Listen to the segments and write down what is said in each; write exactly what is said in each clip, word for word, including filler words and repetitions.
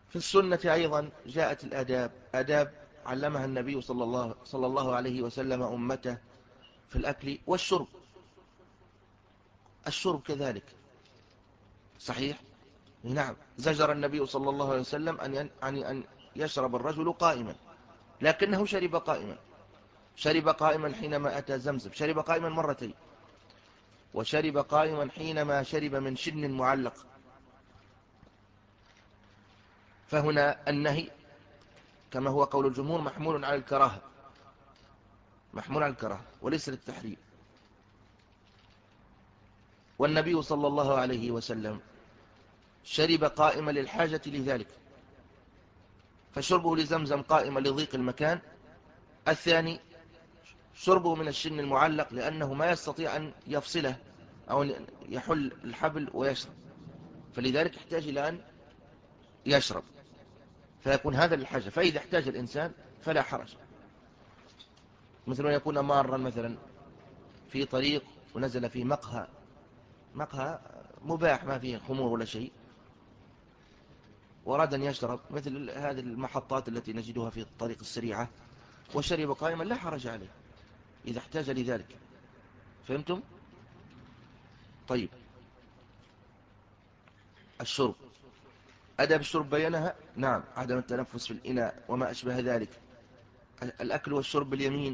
في السنة أيضا جاءت الآداب، آداب علمها النبي صلى الله, صلى الله عليه وسلم أمته في الأكل والشرب. الشرب كذلك صحيح. نعم، زجر النبي صلى الله عليه وسلم أن أن يشرب الرجل قائما، لكنه شرب قائما. شرب قائما حينما أتى زمزم، شرب قائما مرتين، وشرب قائما حينما شرب من شن معلق. فهنا النهي كما هو قول الجمهور محمول على الكراهة، محمول على الكراهة وليس للتحريم. والنبي صلى الله عليه وسلم شرب قائما للحاجة لذلك، فشربه لزمزم قائما لضيق المكان. الثاني شربه من الشن المعلق لأنه ما يستطيع أن يفصله أو يحل الحبل ويشرب، فلذلك يحتاج إلى أن يشرب، فيكون هذا للحاجة. فإذا احتاج الإنسان فلا حرج، مثل أن يكون مارا مثلا في طريق ونزل في مقهى، مقهى مباح ما فيه خمور ولا شيء، وأراد أن يشرب مثل هذه المحطات التي نجدها في الطريق السريعة، وشرب قائما لا حرج عليه إذا احتاج لذلك. فهمتم؟ طيب، الشرب، أدب الشرب بينها. نعم، عدم التنفس في الإناء وما أشبه ذلك. الأكل والشرب باليمين.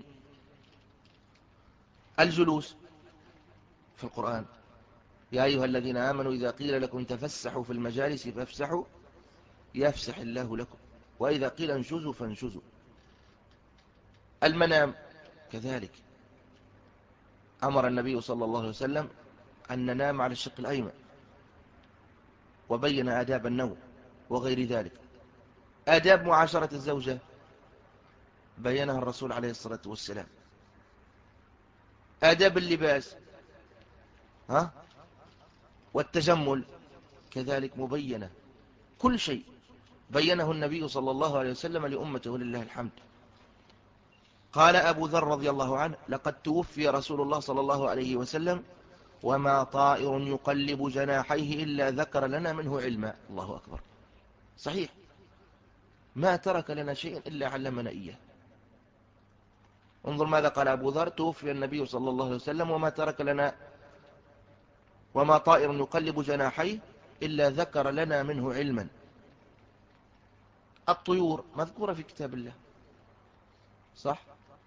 الجلوس في القرآن، يا أيها الذين آمنوا إذا قيل لكم تفسحوا في المجالس فافسحوا يفسح الله لكم، وإذا قيل انشزوا فانشزوا. المنام كذلك، أمر النبي صلى الله عليه وسلم أن ننام على الشق الأيمن، وبين آداب النوم وغير ذلك. آداب معاشرة الزوجة بينها الرسول عليه الصلاة والسلام. آداب اللباس ها والتجمل كذلك مبينة، كل شيء بينه النبي صلى الله عليه وسلم لأمته ولله الحمد. قال أبو ذر رضي الله عنه: لقد توفي رسول الله صلى الله عليه وسلم وما طائر يقلب جناحيه إلا ذكر لنا منه علما. الله أكبر، صحيح، ما ترك لنا شيء إلا علمنا إياه. انظر ماذا قال أبو ذر: توفي النبي صلى الله عليه وسلم وما ترك لنا، وما طائر يقلب جناحيه إلا ذكر لنا منه علما. الطيور مذكورة في كتاب الله، صح؟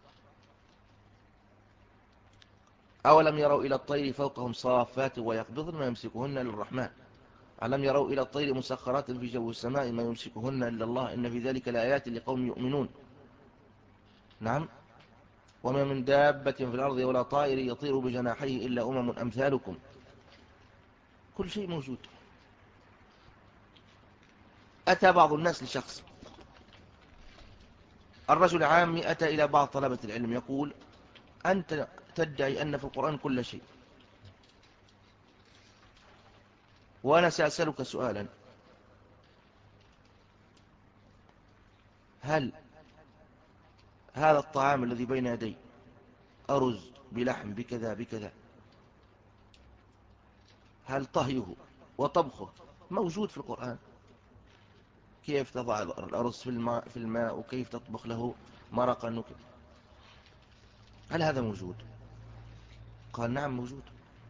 أولم يروا إلى الطير فوقهم صافات ويقبضن ما يمسكهن للرحمن، ألم يروا إلى الطير مسخرات في جو السماء ما يمسكهن إلا الله إن في ذلك لآيات لقوم يؤمنون. نعم، وما من دابة في الأرض ولا طائر يطير بجناحيه إلا أمم أمثالكم. كل شيء موجود. أتى بعض الناس لشخص، الرجل عامي أتى إلى بعض طلبة العلم يقول: أنت تدعي أن في القرآن كل شيء، وأنا سأسألك سؤالا: هل هذا الطعام الذي بين يدي أرز بلحم بكذا بكذا، هل طهيه وطبخه موجود في القرآن؟ كيف تضع الأرز في الماء, في الماء وكيف تطبخ له مرقا، هل هذا موجود؟ قال: نعم موجود.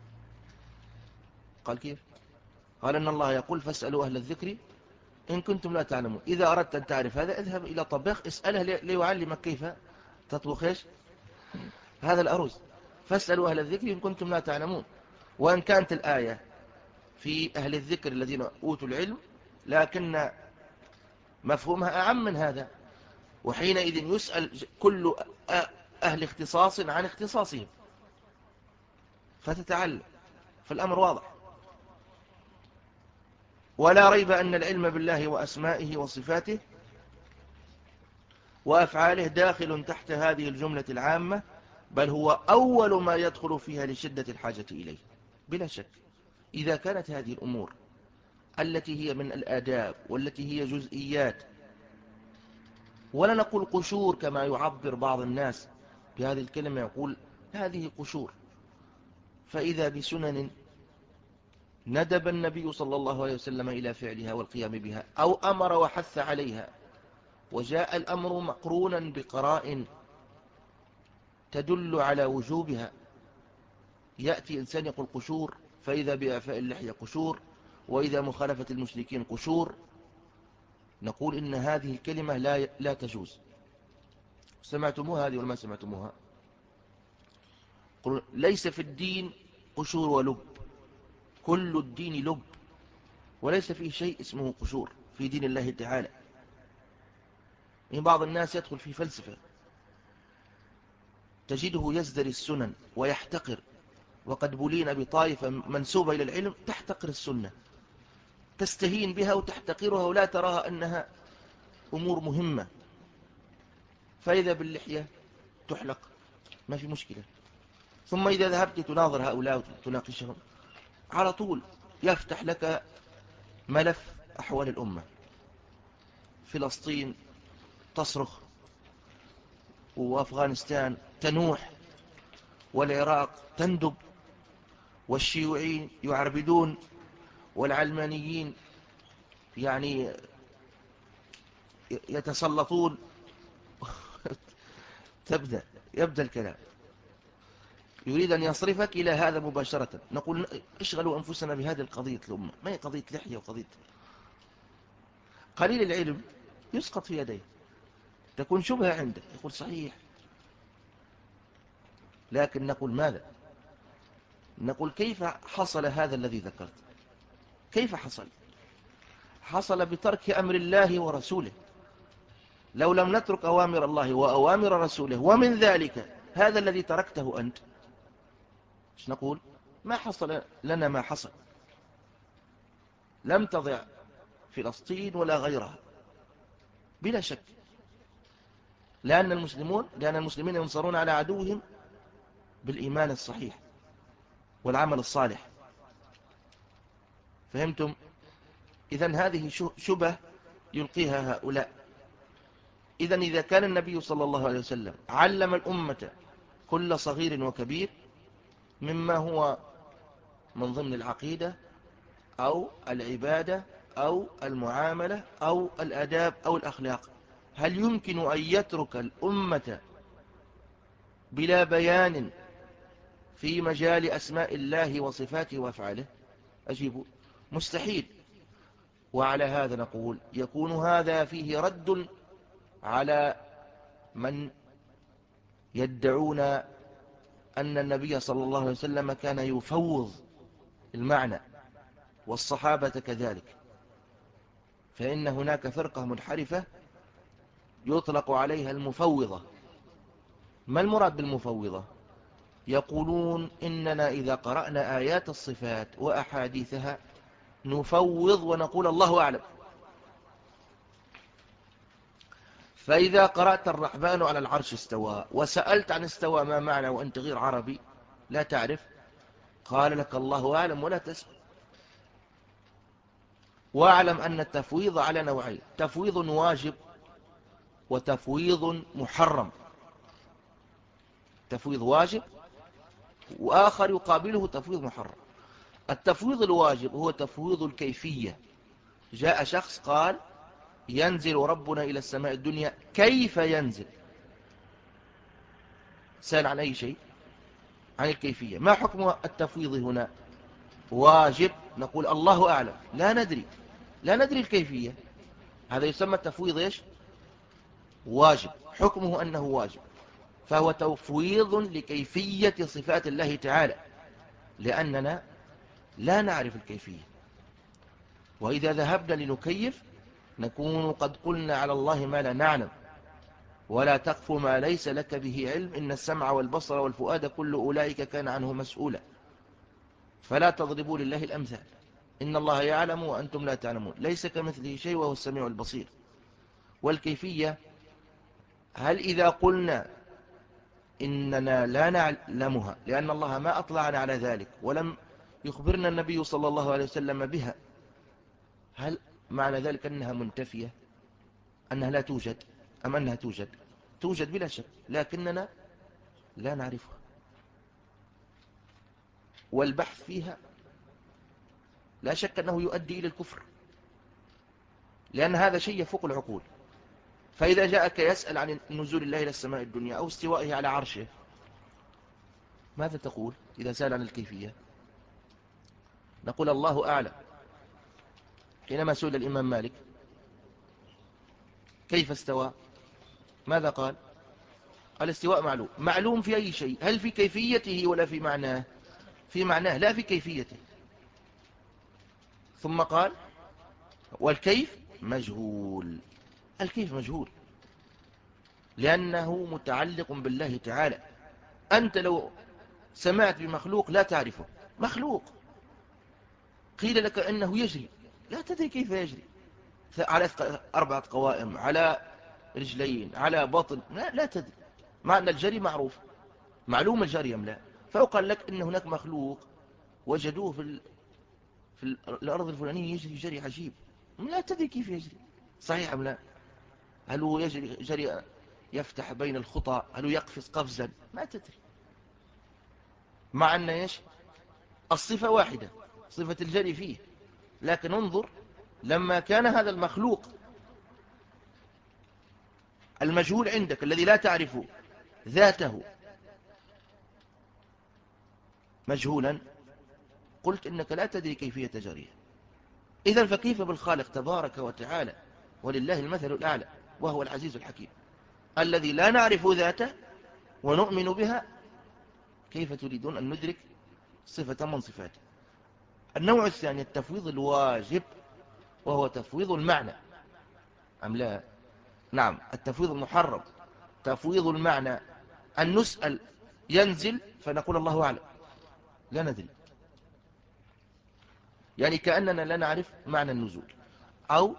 قال: كيف؟ قال: إن الله يقول: فاسألوا أهل الذكر إن كنتم لا تعلمون. إذا أردت أن تعرف هذا اذهب إلى طباخ اسأله ليعلمك كيف تطبخ إيش هذا الأرز. فاسألوا أهل الذكر إن كنتم لا تعلمون. وإن كانت الآية في أهل الذكر الذين أوتوا العلم، لكن مفهومها أعم من هذا، وحينئذ يسأل كل أهل اختصاص عن اختصاصهم فتتعلم، فالأمر واضح. ولا ريب أن العلم بالله وأسمائه وصفاته وأفعاله داخل تحت هذه الجملة العامة، بل هو أول ما يدخل فيها لشدة الحاجة إليه بلا شك. إذا كانت هذه الأمور التي هي من الآداب والتي هي جزئيات، ولا نقول قشور كما يعبر بعض الناس بهذه الكلمة، يقول هذه قشور، فإذا بسنن ندب النبي صلى الله عليه وسلم إلى فعلها والقيام بها، أو أمر وحث عليها، وجاء الأمر مقرونا بقرائن تدل على وجوبها، يأتي إنسان يقول قشور، فإذا بإعفاء اللحية قشور، وإذا مخالفة المشركين قشور، نقول إن هذه الكلمة لا لا تجوز. سمعتموها هذه ولا ما سمعتموها؟ قل ليس في الدين قشور ولب، كل الدين لب، وليس فيه شيء اسمه قشور في دين الله تعالى. من بعض الناس يدخل في فلسفة، تجده يزدري السنن ويحتقر، وقد بلين بطائفة منسوبة إلى العلم تحتقر السنة، تستهين بها وتحتقرها ولا تراها أنها أمور مهمة. فإذا باللحية تحلق ما في مشكلة، ثم إذا ذهبت تناظر هؤلاء وتناقشهم على طول يفتح لك ملف أحوال الأمة. فلسطين تصرخ، وأفغانستان تنوح، والعراق تندب، والشيوعيين يعربدون، والعلمانيين يعني يتسلطون. تبدأ يبدأ الكلام، يريد أن يصرفك إلى هذا مباشرة. نقول اشغلوا أنفسنا بهذه القضية الأمة، ما هي قضية لحية وقضية. قليل العلم يسقط في يديه، تكون شبهة عنده، يقول صحيح، لكن نقول ماذا؟ نقول كيف حصل هذا الذي ذكرت؟ كيف حصل؟ حصل بترك أمر الله ورسوله. لو لم نترك أوامر الله وأوامر رسوله ومن ذلك هذا الذي تركته أنت، ايش نقول؟ ما حصل لنا ما حصل. لم تضع فلسطين ولا غيرها بلا شك، لأن المسلمون لأن المسلمين ينصرون على عدوهم بالإيمان الصحيح والعمل الصالح. فهمتم؟ إذن هذه شبه يلقيها هؤلاء. إذن إذا كان النبي صلى الله عليه وسلم علم الأمة كل صغير وكبير مما هو من ضمن العقيدة أو العبادة أو المعاملة أو الأداب أو الأخلاق، هل يمكن أن يترك الأمة بلا بيان في مجال أسماء الله وصفاته وأفعاله؟ أجيب مستحيل. وعلى هذا نقول يكون هذا فيه رد على من يدعون أن النبي صلى الله عليه وسلم كان يفوض المعنى والصحابة كذلك. فإن هناك فرقة منحرفة يطلق عليها المفوضة. ما المراد بالمفوضة؟ يقولون إننا إذا قرأنا آيات الصفات وأحاديثها نفوض ونقول الله أعلم. فإذا قرأت الرحمن على العرش استوى وسألت عن استوى ما معنى وأنت غير عربي لا تعرف، قال لك الله أعلم ولا تسأل. واعلم أن التفويض على نوعين: تفويض واجب وتفويض محرم. تفويض واجب وآخر يقابله تفويض محرم. التفويض الواجب هو تفويض الكيفية. جاء شخص قال ينزل ربنا إلى السماء الدنيا، كيف ينزل؟ سأل عن أي شيء؟ عن الكيفية. ما حكم التفويض هنا؟ واجب، نقول الله أعلم، لا ندري لا ندري الكيفية. هذا يسمى تفويض إيش؟ واجب، حكمه أنه واجب. فهو تفويض لكيفية صفات الله تعالى، لأننا لا نعرف الكيفية. وإذا ذهبنا لنكيف نكون قد قلنا على الله ما لا نعلم. ولا تقف ما ليس لك به علم، إن السمع والبصر والفؤاد كل أولئك كان عنه مسؤولا. فلا تضربوا لله الأمثال، إن الله يعلم وأنتم لا تعلمون، ليس كمثله شيء وهو السميع البصير. والكيفية، هل إذا قلنا إننا لا نعلمها لأن الله ما أطلعنا على ذلك ولم يخبرنا النبي صلى الله عليه وسلم بها، هل معنى ذلك أنها منتفية، أنها لا توجد، أم أنها توجد؟ توجد بلا شك، لكننا لا نعرفها، والبحث فيها لا شك أنه يؤدي إلى الكفر، لأن هذا شيء يفوق العقول. فإذا جاءك يسأل عن نزول الله إلى السماء الدنيا أو استوائه على عرشه، ماذا تقول إذا سأل عن الكيفية؟ نقول الله أعلم. حينما سئل الإمام مالك كيف استوى، ماذا قال؟ الاستواء معلوم. معلوم في أي شيء؟ هل في كيفيته ولا في معناه؟ في معناه لا في كيفيته. ثم قال والكيف مجهول. الكيف مجهول لأنه متعلق بالله تعالى. أنت لو سمعت بمخلوق لا تعرفه، مخلوق قيل لك أنه يجري، لا تدري كيف يجري، على أربعة قوائم، على رجلين، على بطن، لا, لا تدري. مع أن الجري معروف، معلوم الجري أم لا. فيقال لك أن هناك مخلوق وجدوه في, ال... في الأرض الفلانية يجري جري عجيب، لا تدري كيف يجري، صحيح أم لا؟ هل هو يجري جري يفتح بين الخطى، هل هو يقفز قفزا، ما تدري. مع أن إيش الصفة واحدة، صفة الجري فيه. لكن انظر لما كان هذا المخلوق المجهول عندك الذي لا تعرف ذاته مجهولا، قلت إنك لا تدري كيفية جريه. إذن فكيف بالخالق تبارك وتعالى ولله المثل الأعلى وهو العزيز الحكيم الذي لا نعرف ذاته ونؤمن بها، كيف تريدون أن ندرك صفة من صفاته؟ النوع الثاني التفويض الواجب، وهو تفويض المعنى أم لا؟ نعم، التفويض المحرم تفويض المعنى، أن نسأل ينزل فنقول الله أعلم، لا ندري، يعني كأننا لا نعرف معنى النزول. أو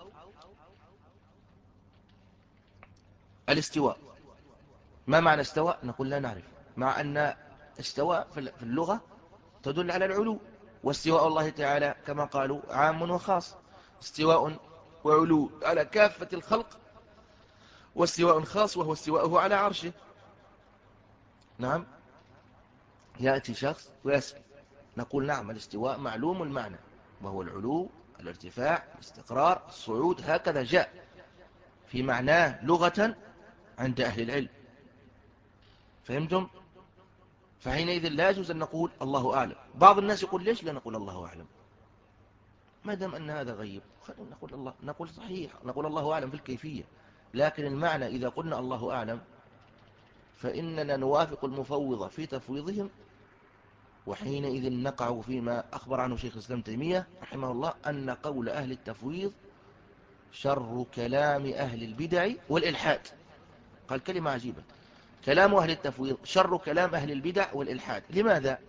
الاستواء، ما معنى استواء؟ نقول لا نعرف، مع أن استواء في اللغة تدل على العلو، واستواء الله تعالى كما قالوا عام وخاص، استواء وعلو على كافة الخلق، واستواء خاص وهو استواءه على عرشه. نعم، يأتي شخص ويسأل، نقول نعم الاستواء معلوم المعنى، وهو العلو، الارتفاع، الاستقرار، الصعود، هكذا جاء في معناه لغة عند أهل العلم. فهمتم؟ فحينئذ لا يجوز أن نقول الله أعلم. بعض الناس يقول ليش لا نقول الله أعلم ما دام أن هذا غيب؟ خلينا نقول الله، نقول صحيح، نقول الله أعلم في الكيفية، لكن المعنى إذا قلنا الله أعلم فإننا نوافق المفوضة في تفويضهم، وحينئذ نقع فيما أخبر عنه شيخ الإسلام تيمية رحمه الله أن قول أهل التفويض شر كلام أهل البدع والإلحاد. قال كلمة عجيبة، كلام أهل التفويض شر كلام أهل البدع والإلحاد. لماذا؟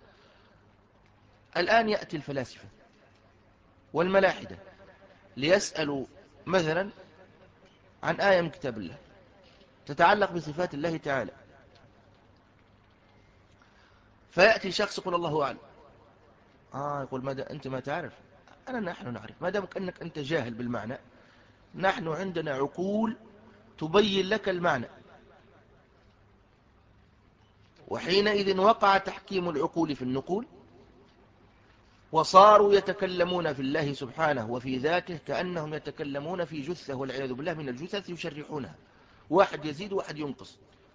الآن يأتي الفلاسفة والملاحدة ليسألوا مثلا عن آية من كتاب الله تتعلق بصفات الله تعالى، فيأتي شخص يقول الله أعلم. آه يقول ماذا أنت ما تعرف؟ أنا نحن نعرف، ما دامك أنك أنت جاهل بالمعنى، نحن عندنا عقول تبين لك المعنى، وحينئذ وقع تحكيم العقول في النقول، وصاروا يتكلمون في الله سبحانه وفي ذاته كأنهم يتكلمون في جثة والعياذ بالله من الجثث يشرحونها، واحد يزيد واحد ينقص.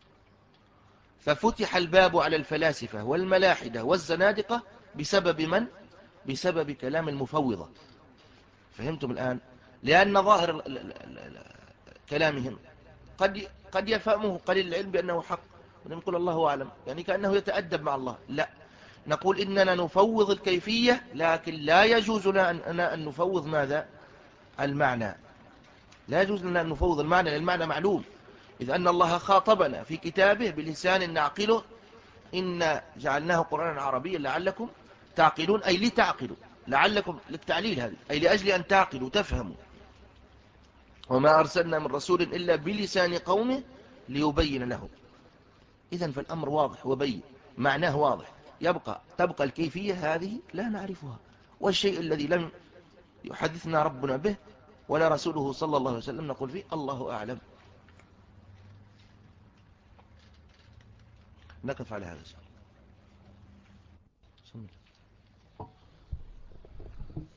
ففتح الباب على الفلاسفة والملاحدة والزنادقة بسبب من؟ بسبب كلام المفوضة. فهمتم الآن؟ لأن ظاهر كلامهم قد قد يفهمه قليل العلم بأنه حق، ونقول الله أعلم يعني كأنه يتأدب مع الله. لا، نقول إننا نفوض الكيفية، لكن لا يجوز لنا أن نفوض ماذا؟ المعنى. لا يجوز لنا أن نفوض المعنى، لأن المعنى معلوم، إذ أن الله خاطبنا في كتابه بلسان نعقله، إن جعلناه قرآنا عربيا لعلكم تعقلون، أي لتعقلوا، لعلكم للتعليل هذه، أي لأجل أن تعقلوا تفهموا. وما أرسلنا من رسول إلا بلسان قومه ليبين لهم. إذن فالأمر واضح وبين، معناه واضح، يبقى تبقى الكيفية هذه لا نعرفها، والشيء الذي لم يحدثنا ربنا به ولا رسوله صلى الله عليه وسلم نقول فيه الله أعلم. نقف على هذا الشيء.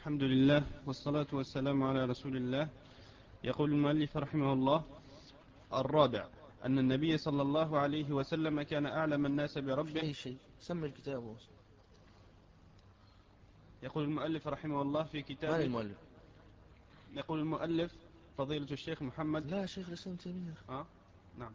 الحمد لله والصلاة والسلام على رسول الله. يقول المؤلف رحمه الله: الرابع أن النبي صلى الله عليه وسلم كان أعلم الناس بربه. أي شيء سمي الكتاب. يقول المؤلف رحمه الله في كتابه. من المؤلف؟ يقول المؤلف فضيلة الشيخ محمد. لا، شيخ الإسلام تيمية. آه؟ نعم.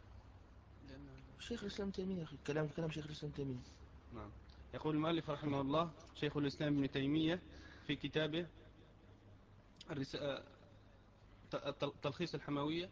شيخ الإسلام تيمية أخي، كلام كلام شيخ الإسلام تيمية. نعم. يقول المؤلف رحمه الله شيخ الإسلام ابن تيمية في كتابه الرس... تلخيص الحموية.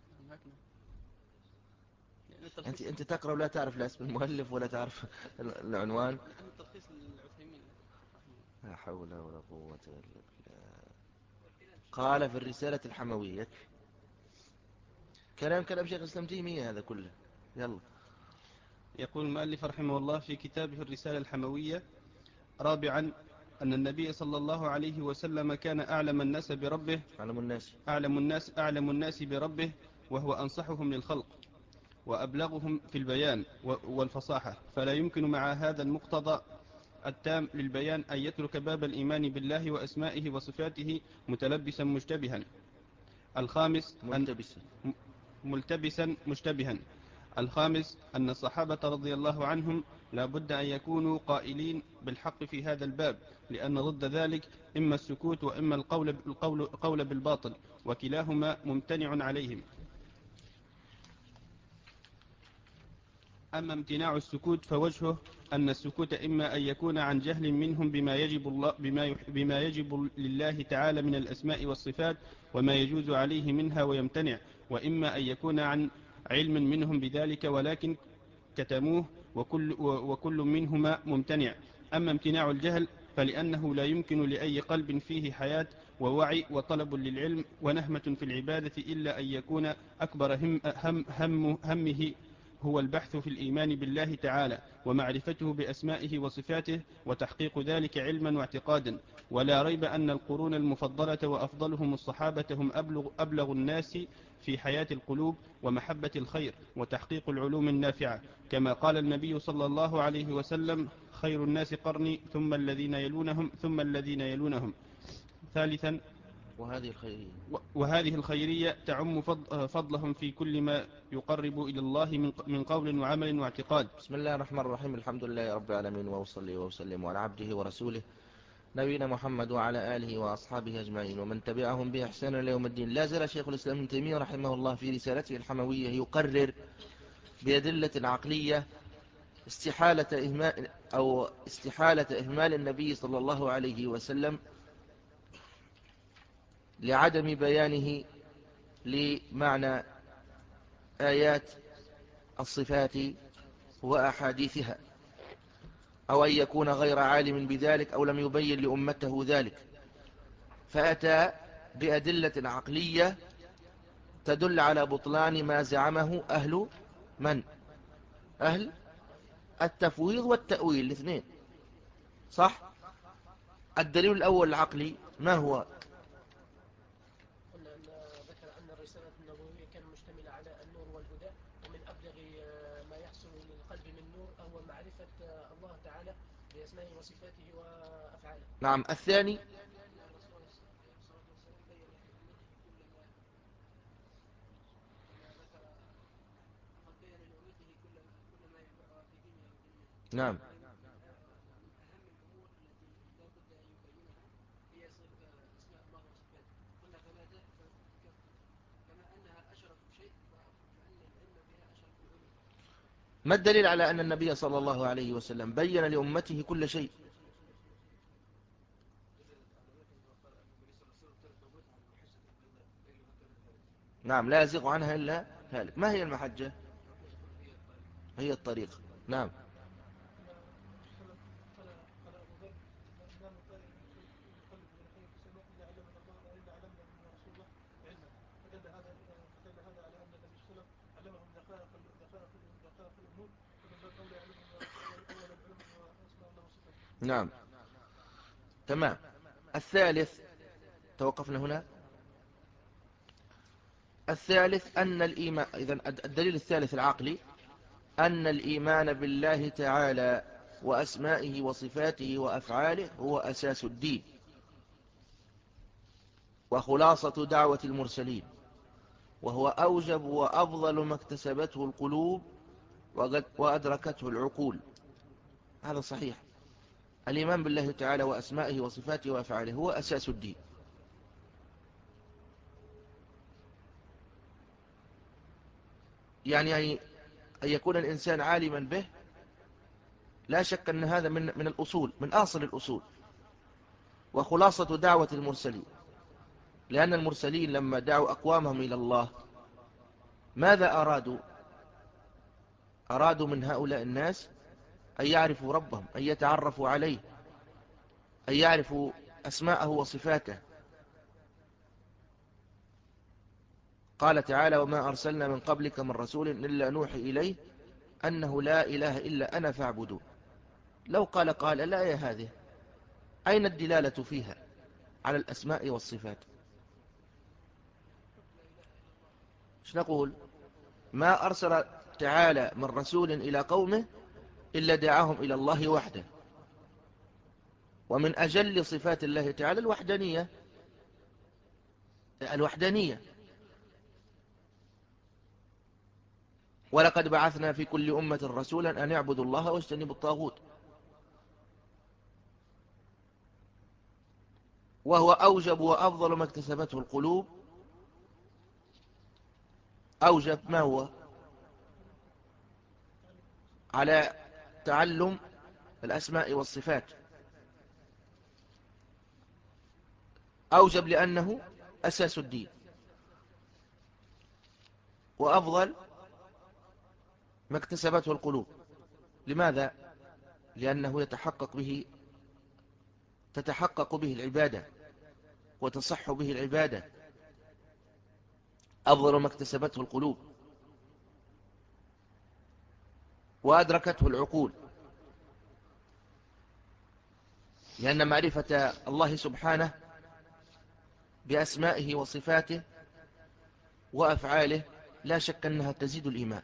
أنت أنت تقرأ ولا تعرف لا اسم المؤلف ولا تعرف العنوان. تلخيص العثيمين. لا حول ولا قوة إلا بالله. قال في الرسالة الحموية يكفي. كلام كلام شيخ الإسلام تيمية هذا كله. يلا. يقول المؤلف رحمه الله في كتابه الرسالة الحموية: رابعا أن النبي صلى الله عليه وسلم كان أعلم الناس بربه. أعلم الناس أعلم الناس أعلم الناس بربه وهو أنصحهم للخلق وأبلغهم في البيان والفصاحة، فلا يمكن مع هذا المقتضى التام للبيان أن يترك باب الإيمان بالله وأسمائه وصفاته متلبسا مشتبها. الخامس أن ملتبسا ملتبسا مشتبها. الخامس أن الصحابة رضي الله عنهم لا بد أن يكونوا قائلين بالحق في هذا الباب، لأن ضد ذلك إما السكوت وإما القول, القول, القول بالباطل، وكلاهما ممتنع عليهم. أما امتناع السكوت فوجهه أن السكوت إما أن يكون عن جهل منهم بما يجب, الله بما, بما يجب لله تعالى من الأسماء والصفات وما يجوز عليه منها ويمتنع، وإما أن يكون عن علم منهم بذلك ولكن كتموه، وكل, وكل منهما ممتنع. أما امتناع الجهل فلأنه لا يمكن لأي قلب فيه حياة ووعي وطلب للعلم ونهمة في العبادة إلا أن يكون أكبر هم هم هم همه هو البحث في الإيمان بالله تعالى ومعرفته بأسمائه وصفاته وتحقيق ذلك علما واعتقادا. ولا ريب أن القرون المفضلة وأفضلهم الصحابة هم أبلغ, أبلغ الناس في حياة القلوب ومحبة الخير وتحقيق العلوم النافعة، كما قال النبي صلى الله عليه وسلم: خير الناس قرني ثم الذين يلونهم ثم الذين يلونهم. ثالثا وهذه الخيرية وهذه الخيرية تعم فضلهم في كل ما يقرب إلى الله من قول وعمل واعتقاد. بسم الله الرحمن الرحيم. الحمد لله رب العالمين، وأصلي وأسلم على عبده ورسوله نبينا محمد وعلى آله وأصحابه أجمعين ومن تبعهم بإحسان إلى يوم الدين. لا زال شيخ الإسلام ابن تيمية رحمه الله في رسالته الحموية يقرر بأدلة عقلية استحالة إهمال أو استحالة إهمال النبي صلى الله عليه وسلم لعدم بيانه لمعنى آيات الصفات وأحاديثها، أو أن يكون غير عالم بذلك أو لم يبين لأمته ذلك، فأتى بأدلة عقلية تدل على بطلان ما زعمه أهل من؟ أهل التفويض والتأويل الاثنين، صح؟ الدليل الأول العقلي ما هو؟ قلنا أن ذكر أن الرسالة النبوية كان مشتملة على النور والهدى، ومن أبلغ ما يحصل للقلب من نور هو معرفة الله تعالى بأسمائه وصفاته وأفعاله. نعم. الثاني نعم ما الدليل على أن النبي صلى الله عليه وسلم بين لأمته كل شيء؟ نعم، لا يزيغ عنها إلا هالك. ما هي المحجة؟ هي الطريق. نعم. نعم تمام. الثالث، توقفنا هنا. الثالث أن الإيمان، إذن الدليل الثالث العقلي أن الإيمان بالله تعالى وأسمائه وصفاته وأفعاله هو أساس الدين، وخلاصة دعوة المرسلين، وهو أوجب وأفضل ما اكتسبته القلوب وأدركته العقول. هذا صحيح. الإيمان بالله تعالى وأسمائه وصفاته وأفعاله هو أساس الدين. يعني أن يكون الإنسان عالما به، لا شك أن هذا من من الأصول، من أصل الأصول. وخلاصة دعوة المرسلين، لأن المرسلين لما دعوا أقوامهم إلى الله ماذا أرادوا؟ أرادوا من هؤلاء الناس أن يعرفوا ربهم، أن يتعرفوا عليه، أن يعرفوا أسماءه وصفاته. قال تعالى: وما أرسلنا من قبلك من رسول إلا نوحي إليه أنه لا إله إلا أنا فاعبدون. لو قال قال لا يا هذه أين الدلالة فيها على الأسماء والصفات؟ ايش نقول؟ ما أرسل تعالى من رسول إلى قومه إلا دعاهم إلى الله وحده. ومن أجل صفات الله تعالى الوحدانية، الوحدانية. ولقد بعثنا في كل أمة رسولا أن يعبدوا الله واجتنبوا الطاغوت. وهو أوجب وأفضل ما اكتسبته القلوب. أوجب ما هو؟ على تعلم الأسماء والصفات. أوجب لأنه أساس الدين. وأفضل ما اكتسبته القلوب. لماذا؟ لأنه يتحقق به تتحقق به العبادة وتصح به العبادة. أفضل ما اكتسبته القلوب وأدركته العقول، لأن معرفة الله سبحانه بأسمائه وصفاته وأفعاله لا شك أنها تزيد الإيمان،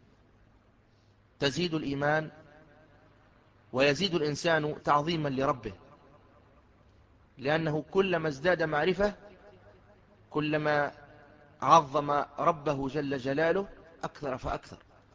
تزيد الإيمان ويزيد الإنسان تعظيما لربه، لأنه كلما ازداد معرفة كلما عظم ربه جل جلاله أكثر فأكثر.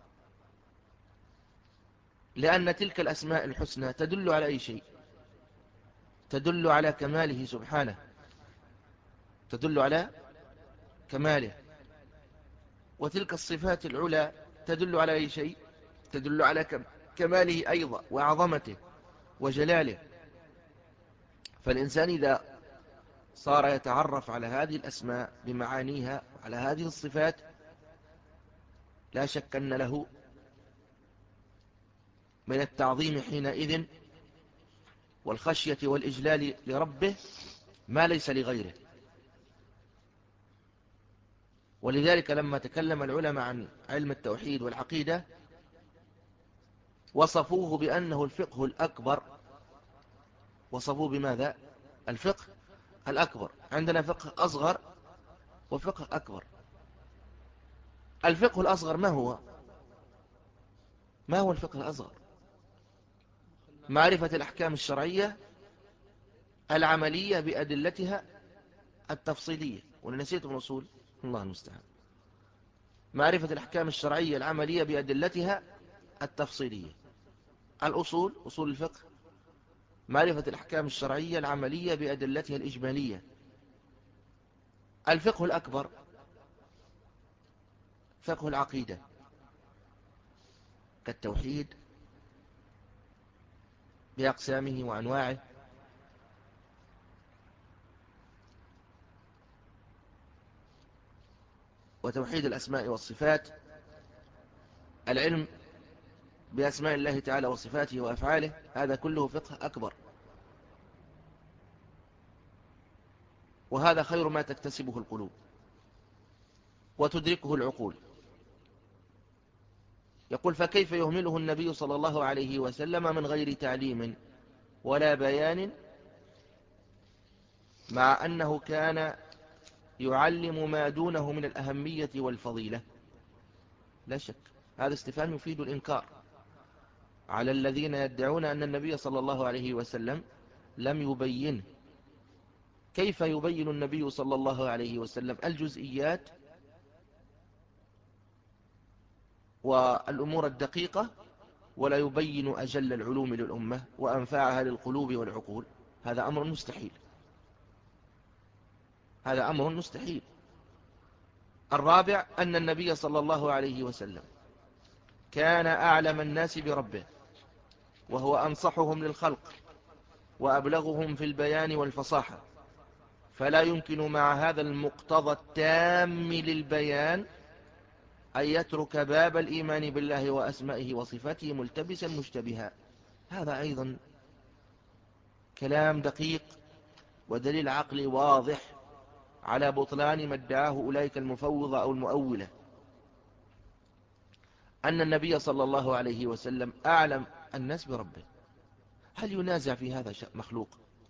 لأن تلك الأسماء الحسنى تدل على أي شيء؟ تدل على كماله سبحانه، تدل على كماله. وتلك الصفات العلى تدل على أي شيء؟ تدل على كماله أيضا وعظمته وجلاله. فالإنسان إذا صار يتعرف على هذه الأسماء بمعانيها وعلى هذه الصفات لا شك أن له من التعظيم حينئذ والخشية والإجلال لربه ما ليس لغيره. ولذلك لما تكلم العلماء عن علم التوحيد والعقيدة وصفوه بأنه الفقه الأكبر. وصفوه بماذا؟ الفقه الأكبر. عندنا فقه أصغر وفقه أكبر. الفقه الأصغر ما هو؟ ما هو الفقه الأصغر؟ معرفة الأحكام الشرعية العملية بأدلتها التفصيلية. ونسيت من أصول الله المستعان. معرفة الأحكام الشرعية العملية بأدلتها التفصيلية. الأصول، أصول الفقه، معرفة الأحكام الشرعية العملية بأدلتها الإجمالية. الفقه الأكبر فقه العقيدة كالتوحيد بأقسامه وأنواعه، وتوحيد الأسماء والصفات، العلم بأسماء الله تعالى وصفاته وأفعاله. هذا كله فقه أكبر، وهذا خير ما تكتسبه القلوب وتدركه العقول. يقول: فكيف يهمله النبي صلى الله عليه وسلم من غير تعليم ولا بيان، مع أنه كان يعلم ما دونه من الأهمية والفضيلة؟ لا شك هذا استفهام يفيد الإنكار على الذين يدعون أن النبي صلى الله عليه وسلم لم يبينه. كيف يبين النبي صلى الله عليه وسلم الجزئيات والأمور الدقيقة ولا يبين أجل العلوم للأمة وأنفعها للقلوب والعقول؟ هذا أمر مستحيل، هذا أمر مستحيل. الرابع أن النبي صلى الله عليه وسلم كان أعلم الناس بربه، وهو أنصحهم للخلق وأبلغهم في البيان والفصاحة، فلا يمكن مع هذا المقتضى التام للبيان أن يترك باب الإيمان بالله وأسمائه وصفاته ملتبسا مشتبها. هذا أيضا كلام دقيق ودليل عقلي واضح على بطلان ما ادعاه أولئك المفوضة أو المؤولة، أن النبي صلى الله عليه وسلم أعلم الناس بربه. هل ينازع في هذا مخلوق؟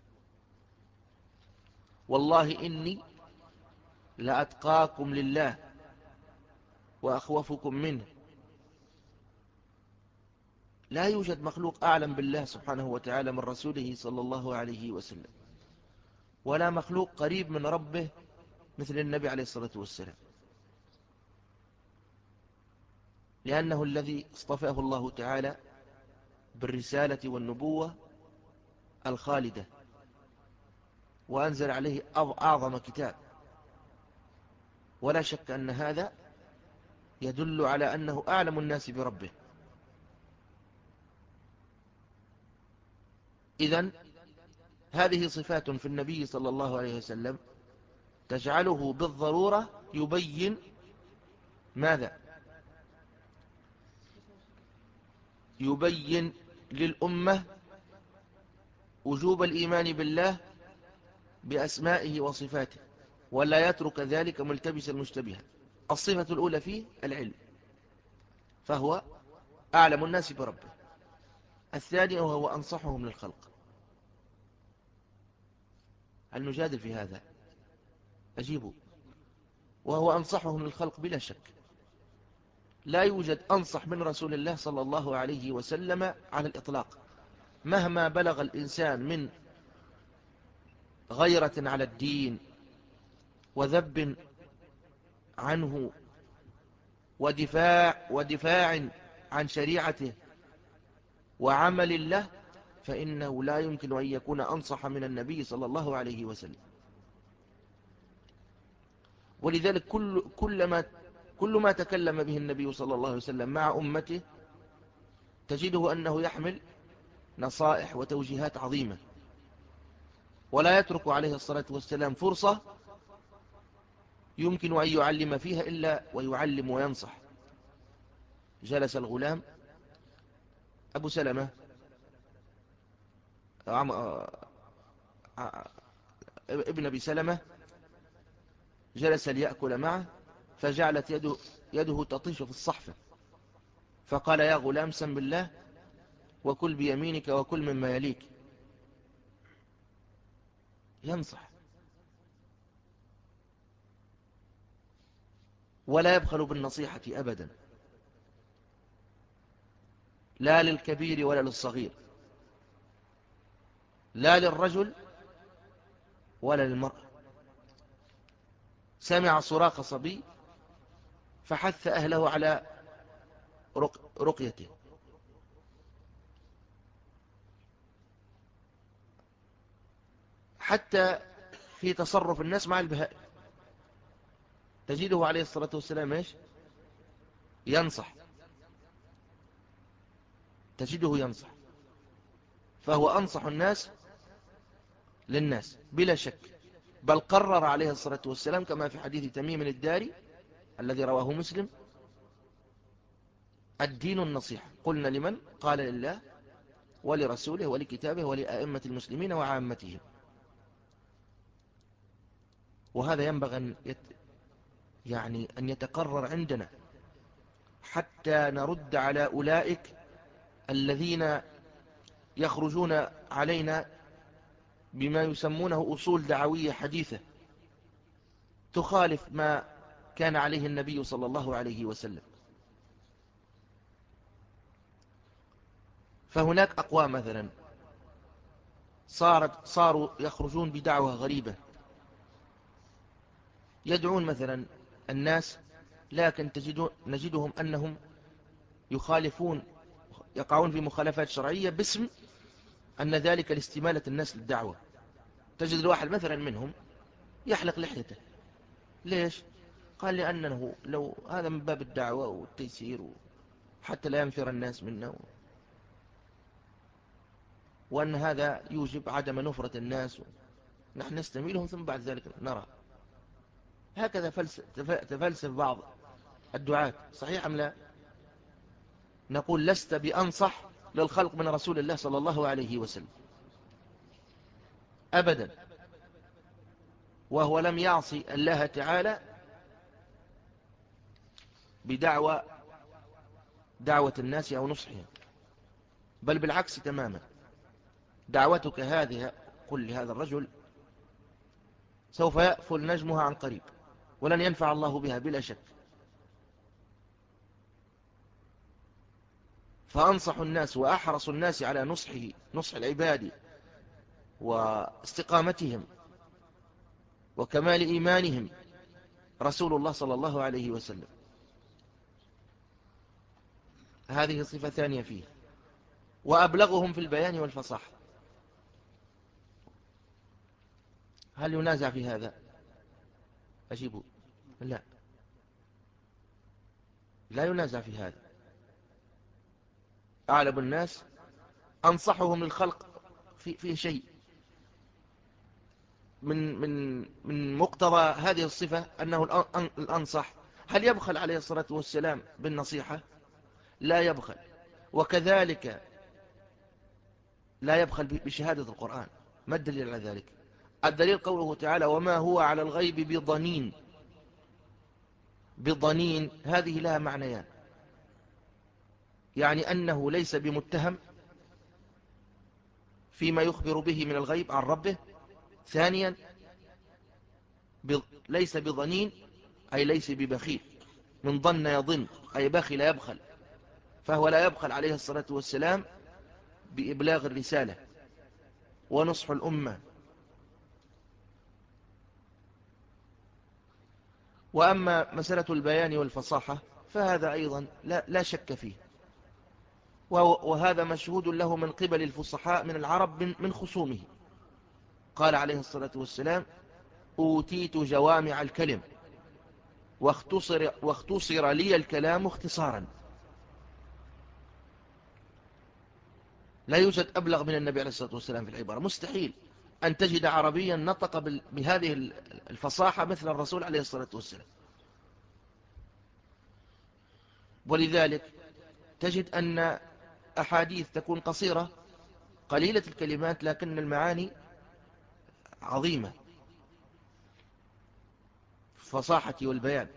والله إني لأتقاكم لله وأخوفكم منه. لا يوجد مخلوق أعلم بالله سبحانه وتعالى من رسوله صلى الله عليه وسلم، ولا مخلوق قريب من ربه مثل النبي عليه الصلاة والسلام، لأنه الذي اصطفاه الله تعالى بالرسالة والنبوة الخالدة، وأنزل عليه أعظم كتاب. ولا شك أن هذا يدل على أنه أعلم الناس بربه. إذن هذه صفات في النبي صلى الله عليه وسلم تجعله بالضرورة يبين ماذا؟ يبين للأمة وجوب الإيمان بالله بأسمائه وصفاته، ولا يترك ذلك ملتبسا مشتبها. الصفة الأولى فيه العلم، فهو أعلم الناس بربه. الثاني وهو أنصحهم للخلق. هل نجادل في هذا؟ أجيبوا. وهو أنصحهم للخلق بلا شك. لا يوجد أنصح من رسول الله صلى الله عليه وسلم على الإطلاق، مهما بلغ الإنسان من غيرة على الدين وذب عنه ودفاع, ودفاع عن شريعته وعمل له، فإنه لا يمكن أن يكون أنصح من النبي صلى الله عليه وسلم. ولذلك كل, كل, ما, كل ما تكلم به النبي صلى الله عليه وسلم مع أمته تجده أنه يحمل نصائح وتوجيهات عظيمة، ولا يترك عليه الصلاة والسلام فرصة يمكن أن يعلم فيها إلا ويعلم وينصح. جلس الغلام أبو سلمة ابن أبي سلمة، جلس ليأكل معه، فجعلت يده, يده تطيش في الصحفة، فقال: يا غلام سم بالله وكل بيمينك وكل مما يليك. ينصح ولا يبخل بالنصيحة أبدا، لا للكبير ولا للصغير، لا للرجل ولا للمرأة. سمع صراخ صبي فحث أهله على رقيته، حتى في تصرف الناس مع البهائم تجده عليه الصلاة والسلام إيش؟ ينصح، تجده ينصح، فهو أنصح الناس للناس بلا شك. بل قرر عليه الصلاة والسلام كما في حديث تميم الداري الذي رواه مسلم: الدين النصيحة. قلنا لمن؟ قال: لله ولرسوله ولكتابه ولأئمة المسلمين وعامتهم. وهذا ينبغي أن يت... يعني أن يتقرر عندنا حتى نرد على أولئك الذين يخرجون علينا بما يسمونه أصول دعوية حديثة تخالف ما كان عليه النبي صلى الله عليه وسلم. فهناك أقوام مثلا صارت صاروا يخرجون بدعوة غريبة يدعون مثلا الناس، لكن تجدون نجدهم أنهم يخالفون، يقعون في مخالفات شرعية باسم أن ذلك لاستمالة الناس للدعوة. تجد الواحد مثلا منهم يحلق لحيته، ليش؟ قال لأنه لو هذا من باب الدعوة والتيسير حتى لا ينفر الناس منه، وأن هذا يوجب عدم نفرة الناس، نحن نستميلهم ثم بعد ذلك نرى. هكذا تفلسف بعض الدعاة، صحيح أم لا؟ نقول لست بأنصح للخلق من رسول الله صلى الله عليه وسلم أبدا، وهو لم يعصي الله تعالى بدعوة دعوة الناس أو نصحهم، بل بالعكس تماما. دعوتك هذه قل لهذا الرجل سوف يأفل نجمها عن قريب، ولن ينفع الله بها بلا شك. فأنصح الناس وأحرص الناس على نصحه، نصح العباد واستقامتهم وكمال إيمانهم، رسول الله صلى الله عليه وسلم. هذه صفة ثانية فيه. وأبلغهم في البيان والفصاحة. هل ينازع في هذا؟ أجيبوا لا، لا ينازع في هذا. أعلم الناس أنصحهم للخلق في في شيء من من من مقتضى هذه الصفة أنه الأنصح. هل يبخل عليه الصلاة والسلام بالنصيحة؟ لا يبخل. وكذلك لا يبخل بشهادة القرآن. ما الدليل على ذلك؟ الدليل قوله تعالى وما هو على الغيب بضنين. بضنين هذه لها معنيان، يعني أنه ليس بمتهم فيما يخبر به من الغيب عن ربه. ثانيا ليس بضنين أي ليس ببخيل، من ظن يظن أي بخل يبخل، فهو لا يبخل عليه الصلاة والسلام بإبلاغ الرسالة ونصح الأمة. وأما مسألة البيان والفصاحة فهذا أيضا لا, لا شك فيه، وهذا مشهود له من قبل الفصحاء من العرب من خصومه. قال عليه الصلاة والسلام أوتيت جوامع الكلم واختصر, واختصر لي الكلام اختصارا. لا يوجد أبلغ من النبي عليه الصلاة والسلام في العبارة. مستحيل أن تجد عربيا نطق بهذه الفصاحة مثل الرسول عليه الصلاة والسلام. ولذلك تجد أن أحاديث تكون قصيرة قليلة الكلمات لكن المعاني عظيمة، فصاحة والبيان.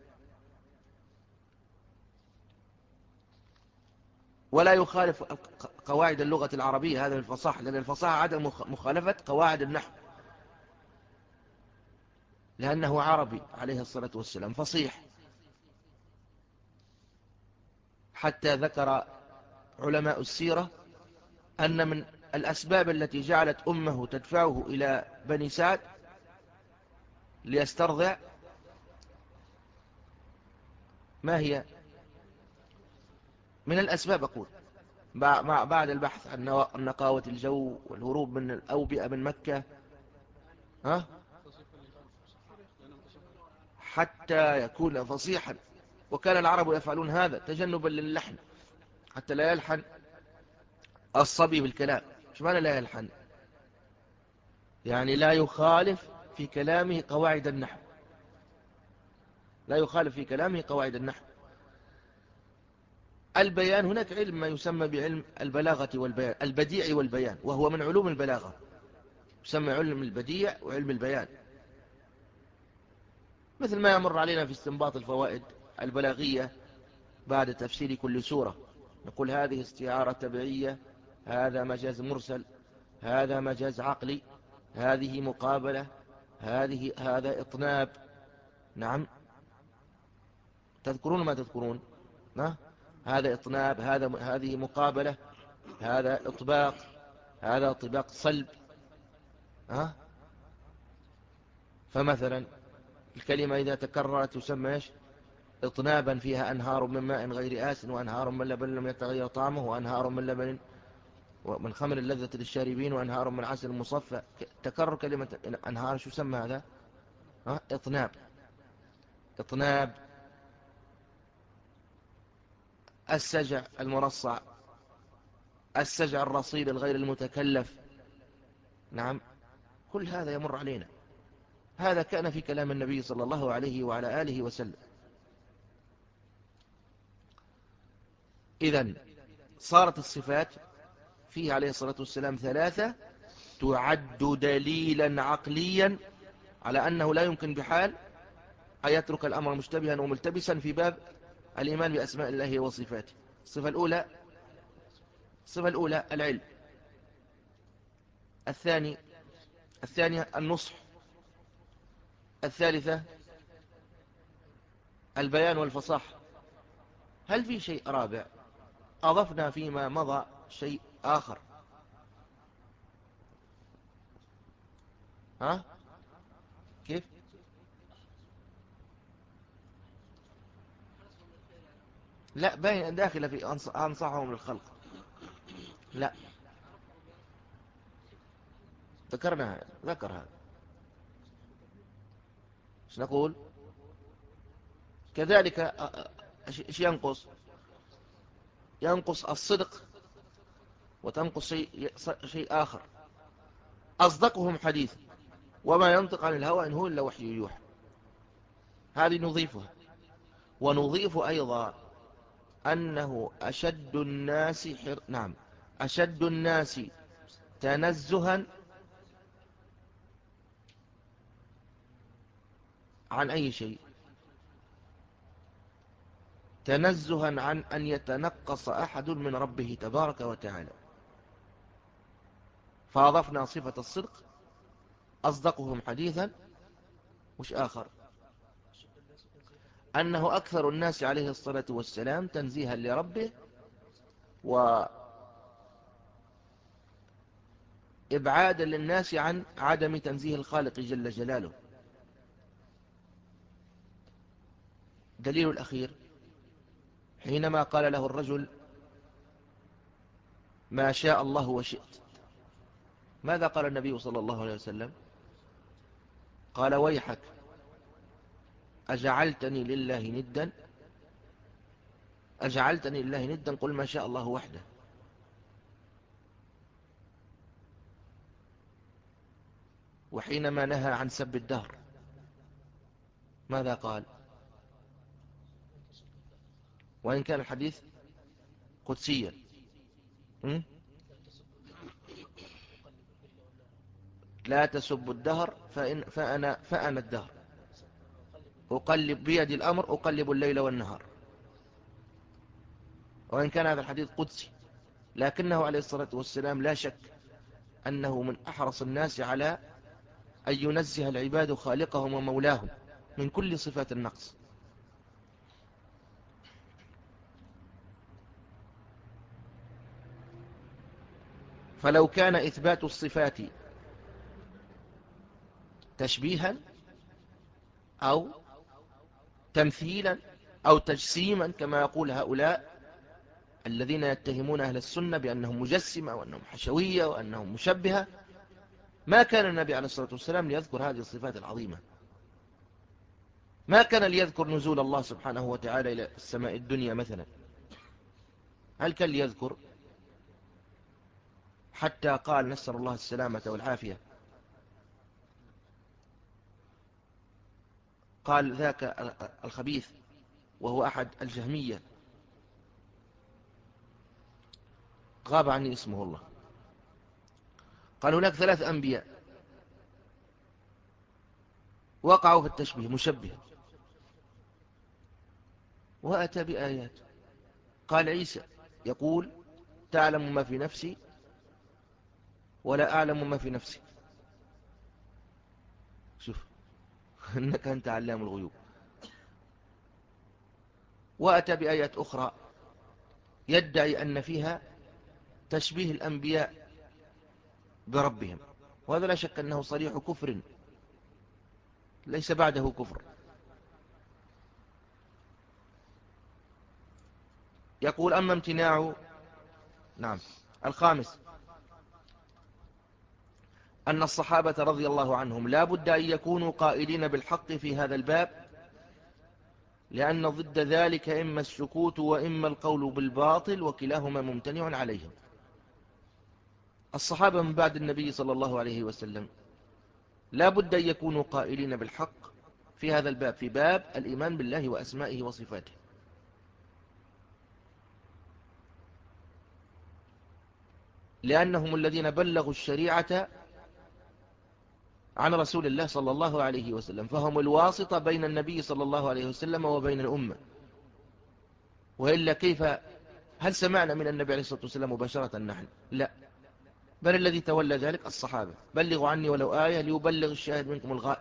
ولا يخالف قواعد اللغة العربية هذا الفصاحة، لأن الفصاحة عدم مخالفة قواعد النحو، لأنه عربي عليه الصلاة والسلام فصيح. حتى ذكر علماء السيرة أن من الأسباب التي جعلت أمه تدفعه إلى بني سعد ليسترضع ما هي؟ من الأسباب أقول بعد البحث عن نقاوة الجو والهروب من الأوبئة من مكة، ها؟ حتى يكون فصيحا. وكان العرب يفعلون هذا تجنبا للحن، حتى لا يلحن الصبي بالكلام. مش معنى لا يلحن؟ يعني لا يخالف في كلامه قواعد النحو، لا يخالف في كلامه قواعد النحو. البيان هناك علم ما يسمى بعلم البلاغة والبيان، البديع والبيان، وهو من علوم البلاغة، يسمى علم البديع وعلم البيان. مثل ما يمر علينا في استنباط الفوائد البلاغية بعد تفسير كل سورة، نقول هذه استعارة تبعية، هذا مجاز مرسل، هذا مجاز عقلي، هذه مقابلة، هذه هذا إطناب. نعم، تذكرون ما تذكرون؟ نعم، هذا إطناب، هذا هذه مقابلة، هذا إطباق، هذا طباق صلب. ها؟ فمثلا الكلمة إذا تكررت يسمى إيش؟ إطنابا، فيها أنهار من ماء غير آسن وأنهار من لبن لم يتغير طعمه وأنهار من لبن ومن خمر اللذة للشاربين وأنهار من عسل مصفى. تكرر كلمة أنهار شو سمى هذا؟ ها؟ إطناب. إطناب. السجع المرصع، السجع الرصيد الغير المتكلف. نعم، كل هذا يمر علينا. هذا كان في كلام النبي صلى الله عليه وعلى آله وسلم. إذن صارت الصفات فيه عليه الصلاة والسلام ثلاثة تعد دليلا عقليا على أنه لا يمكن بحال أن يترك الأمر مشتبها وملتبسا في باب الإيمان بأسماء الله وصفاته. الصفة الأولى الصفة الأولى العلم. الثاني الثانية النصح. الثالثة البيان والفصاحة. هل في شيء رابع؟ أضفنا فيما مضى شيء آخر. ها؟ كيف؟ لا، باين داخل في أنصحهم للخلق. لا، ذكرنا ذكر هذا. ايش نقول؟ كذلك ايش ينقص؟ ينقص الصدق، وتنقص شيء شيء آخر. أصدقهم حديث وما ينطق عن الهوى إن هو إلا وحي يوحى. هذه نضيفها. ونضيف أيضا أنه أشد الناس حر... نعم أشد الناس تنزها عن أي شيء؟ تنزها عن أن يتنقص أحد من ربه تبارك وتعالى. فأضفنا صفة الصدق. أصدقهم حديثا. مش آخر؟ أنه أكثر الناس عليه الصلاة والسلام تنزيها لربه وإبعادا للناس عن عدم تنزيه الخالق جل جلاله. دليل الأخير حينما قال له الرجل ما شاء الله وشئت، ماذا قال النبي صلى الله عليه وسلم؟ قال ويحك أجعلتني لله ندا أجعلتني لله ندا قل ما شاء الله وحده. وحينما نهى عن سب الدهر ماذا قال؟ وإن كان الحديث قدسيا. لا تسب الدهر فإن فأنا, فأنا الدهر أقلب بيدي الأمر أقلب الليل والنهار. وإن كان هذا الحديث قدسي، لكنه عليه الصلاة والسلام لا شك أنه من أحرص الناس على أن ينزه العباد خالقهم ومولاهم من كل صفات النقص. فلو كان إثبات الصفات تشبيها أو تمثيلا أو تجسيما كما يقول هؤلاء الذين يتهمون أهل السنة بأنهم مجسمة وأنهم حشوية وأنهم مشبهة، ما كان النبي عليه الصلاة والسلام ليذكر هذه الصفات العظيمة. ما كان ليذكر نزول الله سبحانه وتعالى إلى السماء الدنيا مثلا. هل كان ليذكر؟ حتى قال نسأل الله السلامة والعافية، قال ذاك الخبيث وهو أحد الجهمية، غاب عني اسمه الله، قال هناك ثلاث أنبياء وقعوا في التشبيه مشبه، وأتى بآيات. قال عيسى يقول تعلم ما في نفسي ولا أعلم ما في نفسك. شوف إنك أنت علام الغيوب. وأتى بآيات أخرى يدعي أن فيها تشبيه الأنبياء بربهم، وهذا لا شك أنه صريح كفر ليس بعده كفر. يقول أما امتناع، نعم، الخامس أن الصحابة رضي الله عنهم لا بد أن يكونوا قائلين بالحق في هذا الباب، لأن ضد ذلك إما السكوت وإما القول بالباطل، وكلاهما ممتنع عليهم. الصحابة من بعد النبي صلى الله عليه وسلم لا بد أن يكونوا قائلين بالحق في هذا الباب، في باب الإيمان بالله وأسمائه وصفاته، لأنهم الذين بلغوا الشريعة عن رسول الله صلى الله عليه وسلم، فهم الواسطة بين النبي صلى الله عليه وسلم وبين الأمة. وإلا كيف، هل سمعنا من النبي عليه الصلاة والسلام مباشرة نحن؟ لا، بل الذي تولى ذلك الصحابة. بلغوا عني ولو آية ليبلغ الشاهد منكم الغائب.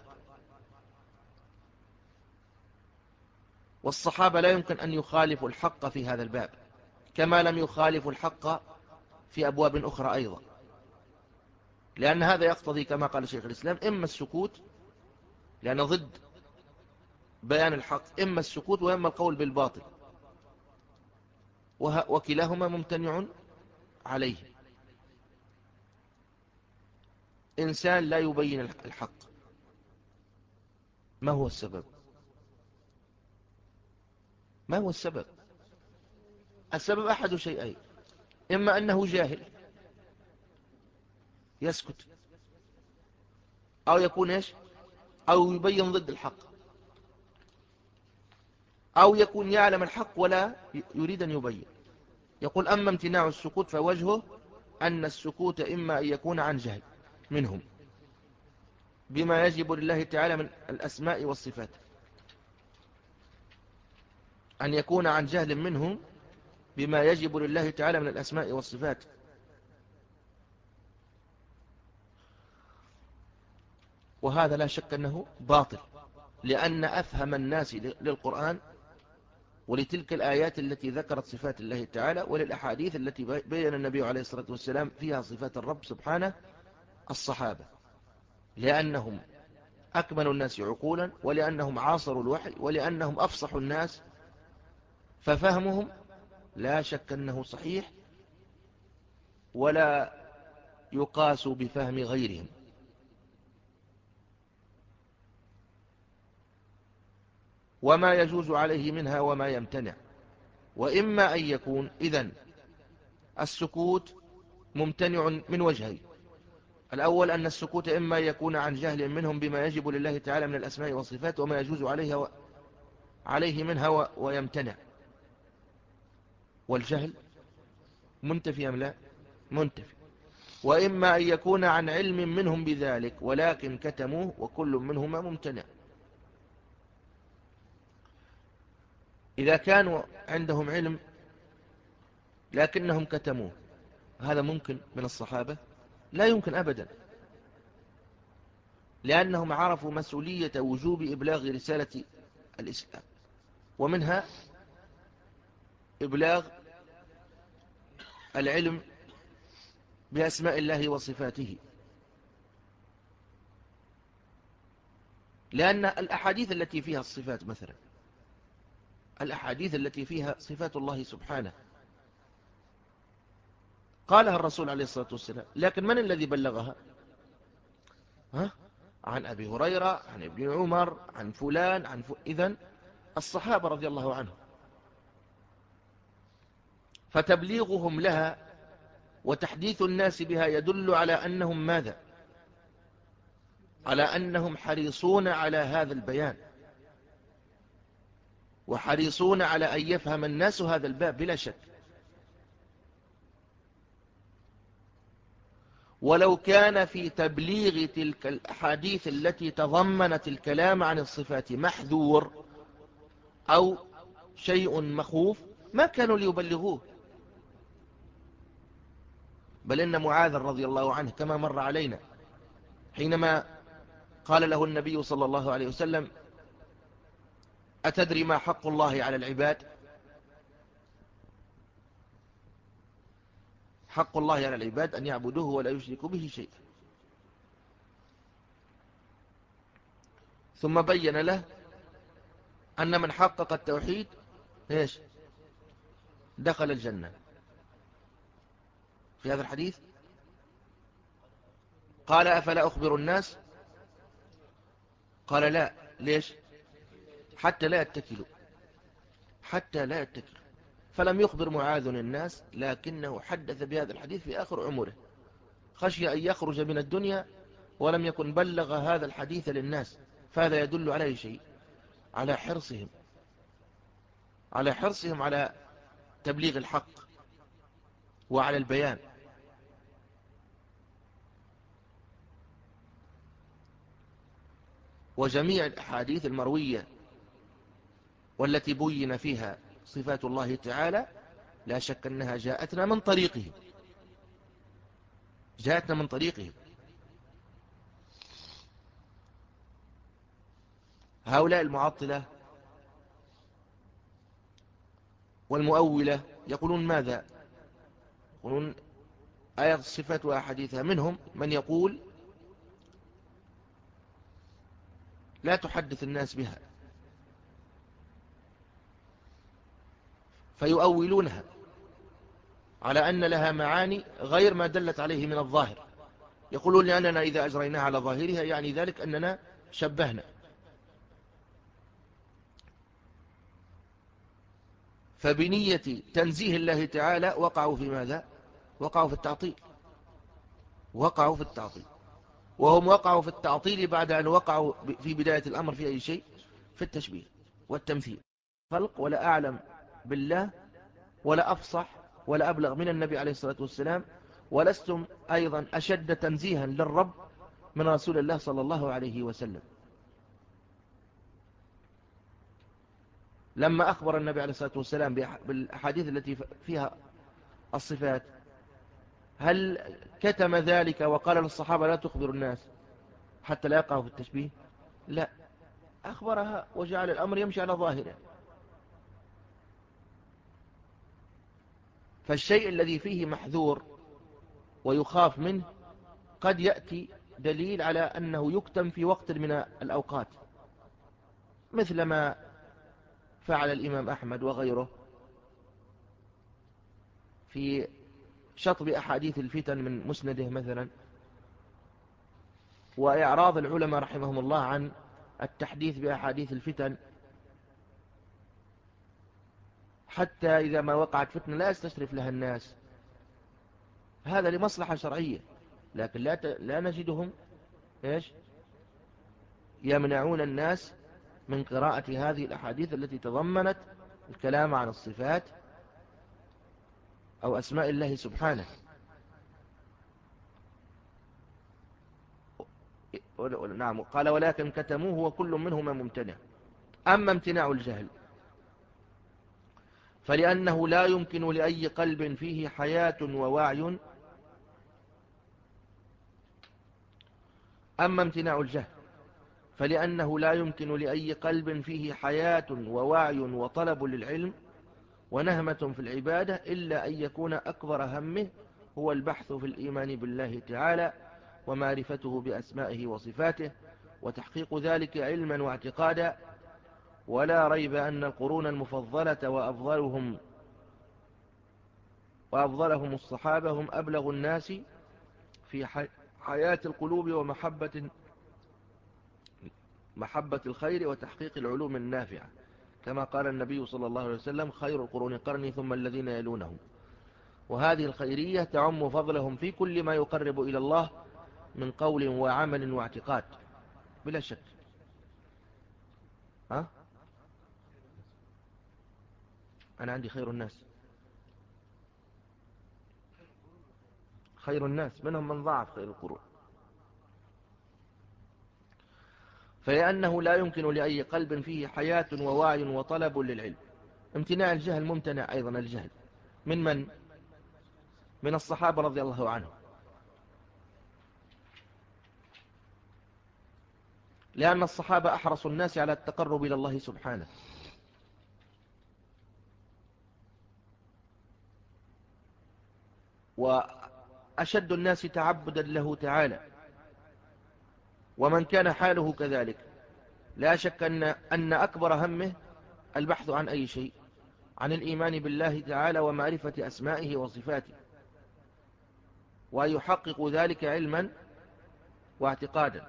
والصحابة لا يمكن أن يخالفوا الحق في هذا الباب، كما لم يخالفوا الحق في أبواب أخرى أيضا، لأن هذا يقتضي كما قال شيخ الإسلام إما السكوت، لأن ضد بيان الحق إما السكوت وإما القول بالباطل، وكلاهما ممتنع عليه. إنسان لا يبين الحق، ما هو السبب؟ ما هو السبب؟ السبب أحد شيئين: إما أنه جاهل يسكت، أو يكون إيش، أو يبين ضد الحق، أو يكون يعلم الحق ولا يريد أن يبين. يقول أما امتناع السكوت فوجهه أن السكوت إما أن يكون عن جهل منهم بما يجب لله تعالى من الأسماء والصفات، أن يكون عن جهل منهم بما يجب لله تعالى من الأسماء والصفات، وهذا لا شك أنه باطل، لأن أفهم الناس للقرآن ولتلك الآيات التي ذكرت صفات الله تعالى وللأحاديث التي بين النبي عليه الصلاة والسلام فيها صفات الرب سبحانه الصحابة، لأنهم أكمل الناس عقولا، ولأنهم عاصروا الوحي، ولأنهم أفصح الناس، ففهمهم لا شك أنه صحيح ولا يقاس بفهم غيرهم. وما يجوز عليه منها وما يمتنع، وإما أن يكون إذن السكوت ممتنع من وجهين: الأول أن السكوت إما يكون عن جهل منهم بما يجب لله تعالى من الأسماء والصفات وما يجوز عليه, و... عليه منها و... ويمتنع، والجهل منتفي أم لا؟ منتفي. وإما أن يكون عن علم منهم بذلك ولكن كتموه، وكل منهما ممتنع. إذا كانوا عندهم علم لكنهم كتموه، هذا ممكن من الصحابة؟ لا يمكن أبدا، لأنهم عرفوا مسؤولية وجوب إبلاغ رسالة الإسلام، ومنها إبلاغ العلم بأسماء الله وصفاته، لأن الأحاديث التي فيها الصفات مثلا، الأحاديث التي فيها صفات الله سبحانه قالها الرسول عليه الصلاة والسلام، لكن من الذي بلغها؟ ها؟ عن أبي هريرة، عن ابن عمر، عن فلان، عن ف... إذن الصحابة رضي الله عنهم، فتبليغهم لها وتحديث الناس بها يدل على أنهم ماذا؟ على أنهم حريصون على هذا البيان، وحريصون على أن يفهم الناس هذا الباب بلا شك. ولو كان في تبليغ تلك الأحاديث التي تضمنت الكلام عن الصفات محذور أو شيء مخوف ما كانوا ليبلغوه، بل إن معاذ رضي الله عنه كما مر علينا حينما قال له النبي صلى الله عليه وسلم: أتدري ما حق الله على العباد؟ حق الله على العباد أن يعبدوه ولا يشركوا به شيئا. ثم بين له أن من حقق التوحيد إيش دخل الجنة. في هذا الحديث قال أفلا أخبر الناس؟ قال لا. ليش؟ حتى لا يتكلوا، حتى لا يتكلوا. فلم يخبر معاذ الناس، لكنه حدث بهذا الحديث في آخر عمره، خشي أن يخرج من الدنيا ولم يكن بلغ هذا الحديث للناس. فهذا يدل على شيء، على حرصهم على حرصهم على تبليغ الحق وعلى البيان. وجميع الأحاديث المروية والتي بين فيها صفات الله تعالى لا شك أنها جاءتنا من طريقه جاءتنا من طريقه هؤلاء المعطلة والمؤولة يقولون ماذا؟ يقولون آيات الصفات وأحاديثها. منهم من يقول لا تحدث الناس بها، فيؤولونها على أن لها معاني غير ما دلت عليه من الظاهر. يقولون لأننا إذا أجريناها على ظاهرها يعني ذلك أننا شبهنا. فبنية تنزيه الله تعالى وقعوا في ماذا؟ وقعوا في التعطيل وقعوا في التعطيل وهم وقعوا في التعطيل بعد أن وقعوا في بداية الأمر في أي شيء؟ في التشبيه والتمثيل. خلق ولا أعلم بالله ولا أفصح ولا أبلغ من النبي عليه الصلاة والسلام، ولستم أيضا أشد تنزيها للرب من رسول الله صلى الله عليه وسلم. لما أخبر النبي عليه الصلاة والسلام بالأحاديث التي فيها الصفات، هل كتم ذلك وقال للصحابة لا تخبر الناس حتى لا يقعوا في التشبيه؟ لا، أخبرها وجعل الأمر يمشي على ظاهره. فالشيء الذي فيه محذور ويخاف منه قد يأتي دليل على أنه يكتم في وقت من الأوقات، مثل ما فعل الإمام أحمد وغيره في شطب أحاديث الفتن من مسنده مثلا، وإعراض العلماء رحمهم الله عن التحديث بأحاديث الفتن، حتى إذا ما وقعت فتنة لا يستشرف لها الناس. هذا لمصلحة شرعية، لكن لا ت... لا نجدهم إيش يمنعون الناس من قراءة هذه الأحاديث التي تضمنت الكلام عن الصفات أو أسماء الله سبحانه. نعم. قال ولكن كتموه وكل منهما ممتنع. أما امتناع الجهل فلأنه لا يمكن لأي قلب فيه حياة ووعي أما امتناع الجهل فلأنه لا يمكن لأي قلب فيه حياة ووعي وطلب للعلم ونهمة في العبادة إلا أن يكون أكبر همه هو البحث في الإيمان بالله تعالى ومعرفته بأسمائه وصفاته وتحقيق ذلك علما واعتقادا. ولا ريب أن القرون المفضلة وأفضلهم وأفضلهم الصحابة هم أبلغ الناس في حياة القلوب ومحبة محبة الخير وتحقيق العلوم النافعة، كما قال النبي صلى الله عليه وسلم خير القرون قرني ثم الذين يلونهم. وهذه الخيرية تعم فضلهم في كل ما يقرب إلى الله من قول وعمل واعتقاد بلا شك. ها؟ أنا عندي خير الناس خير الناس منهم من ضعف خير القرون. فلأنه لا يمكن لأي قلب فيه حياة ووعي وطلب للعلم. امتناع الجهل ممتنع أيضا الجهل من من؟ من الصحابة رضي الله عنهم، لأن الصحابة أحرص الناس على التقرب إلى الله سبحانه، وأشد الناس تعبدا له تعالى. ومن كان حاله كذلك لا شك أن, أن أكبر همه البحث عن أي شيء، عن الإيمان بالله تعالى ومعرفة أسمائه وصفاته، ويحقق ذلك علما واعتقادا.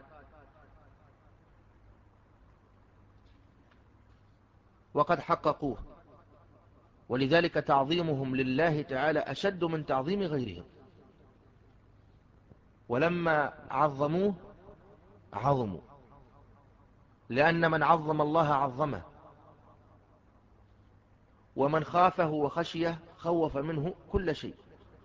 وقد حققوه، ولذلك تعظيمهم لله تعالى أشد من تعظيم غيرهم. ولما عظموه عظموا، لأن من عظم الله عظمه، ومن خافه وخشيه خوف منه كل شيء.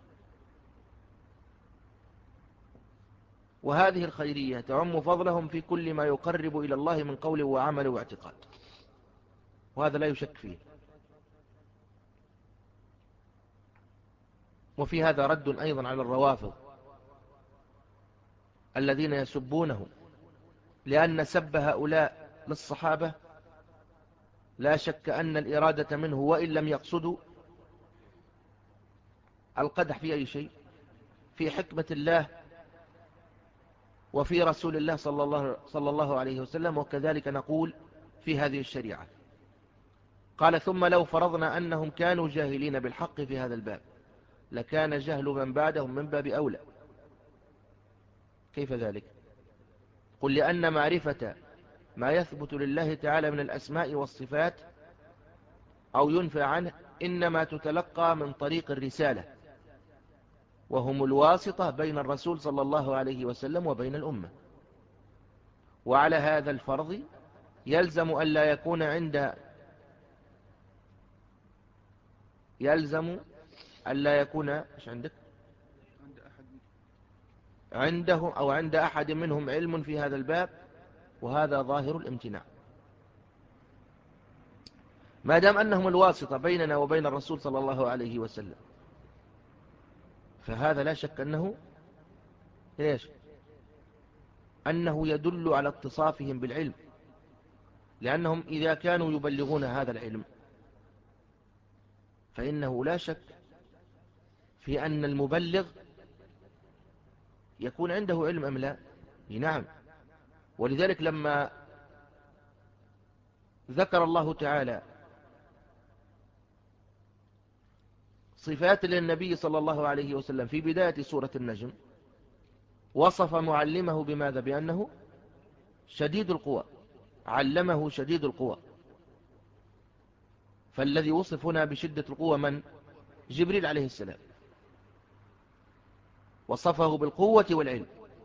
وهذه الخيرية تعم فضلهم في كل ما يقرب إلى الله من قول وعمل واعتقاد، وهذا لا يشك فيه. وفي هذا رد أيضا على الروافض الذين يسبونه، لأن سب هؤلاء للصحابة لا شك أن الإرادة منه وإن لم يقصدوا القدح في أي شيء، في حكمة الله وفي رسول الله صلى الله, صلى الله عليه وسلم، وكذلك نقول في هذه الشريعة. قال: ثم لو فرضنا أنهم كانوا جاهلين بالحق في هذا الباب لكان جهل من بعدهم من باب أولى. كيف ذلك؟ قل: لأن معرفة ما يثبت لله تعالى من الأسماء والصفات أو ينفى عنه إنما تتلقى من طريق الرسالة، وهم الواسطة بين الرسول صلى الله عليه وسلم وبين الأمة. وعلى هذا الفرض يلزم أن لا يكون عند يلزم أن لا يكون إيش عندك عنده أو عند أحد منهم علم في هذا الباب، وهذا ظاهر الامتناع. ما دام أنهم الواسطة بيننا وبين الرسول صلى الله عليه وسلم، فهذا لا شك أنه إيش أنه يدل على اتصافهم بالعلم، لأنهم إذا كانوا يبلغون هذا العلم فإنه لا شك في أن المبلغ يكون عنده علم أم لا. نعم. ولذلك لما ذكر الله تعالى صفات للنبي صلى الله عليه وسلم في بداية سورة النجم، وصف معلمه بماذا؟ بأنه شديد القوى، علمه شديد القوى. فالذي وصف هنا بشدة القوى من؟ جبريل عليه السلام، وصفه بالقوة والعلم.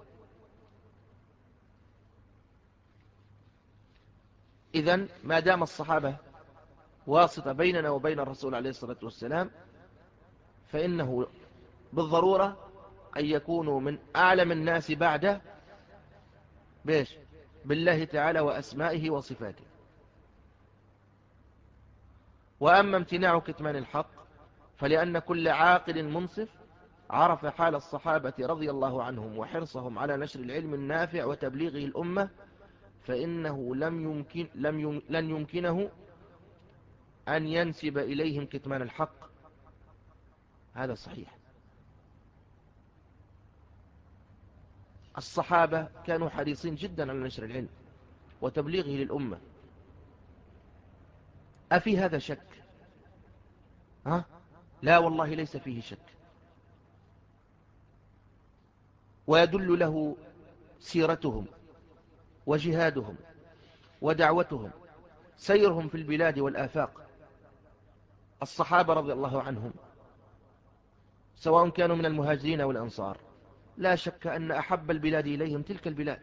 إذن ما دام الصحابة واسطة بيننا وبين الرسول عليه الصلاة والسلام، فإنه بالضرورة أن يكونوا من أعلم الناس بعده بيش بالله تعالى وأسمائه وصفاته. وأما امتناع كتمان الحق فلأن كل عاقل منصف عرف حال الصحابة رضي الله عنهم وحرصهم على نشر العلم النافع وتبليغه الأمة، فإنه لم يمكن لم يم لن يمكنه أن ينسب إليهم كتمان الحق. هذا صحيح. الصحابة كانوا حريصين جدا على نشر العلم وتبليغه للأمة. أفي هذا شك؟ ها؟ لا والله ليس فيه شك. ويدل له سيرتهم وجهادهم ودعوتهم، سيرهم في البلاد والآفاق. الصحابة رضي الله عنهم سواء كانوا من المهاجرين والأنصار، لا شك أن أحب البلاد إليهم تلك البلاد،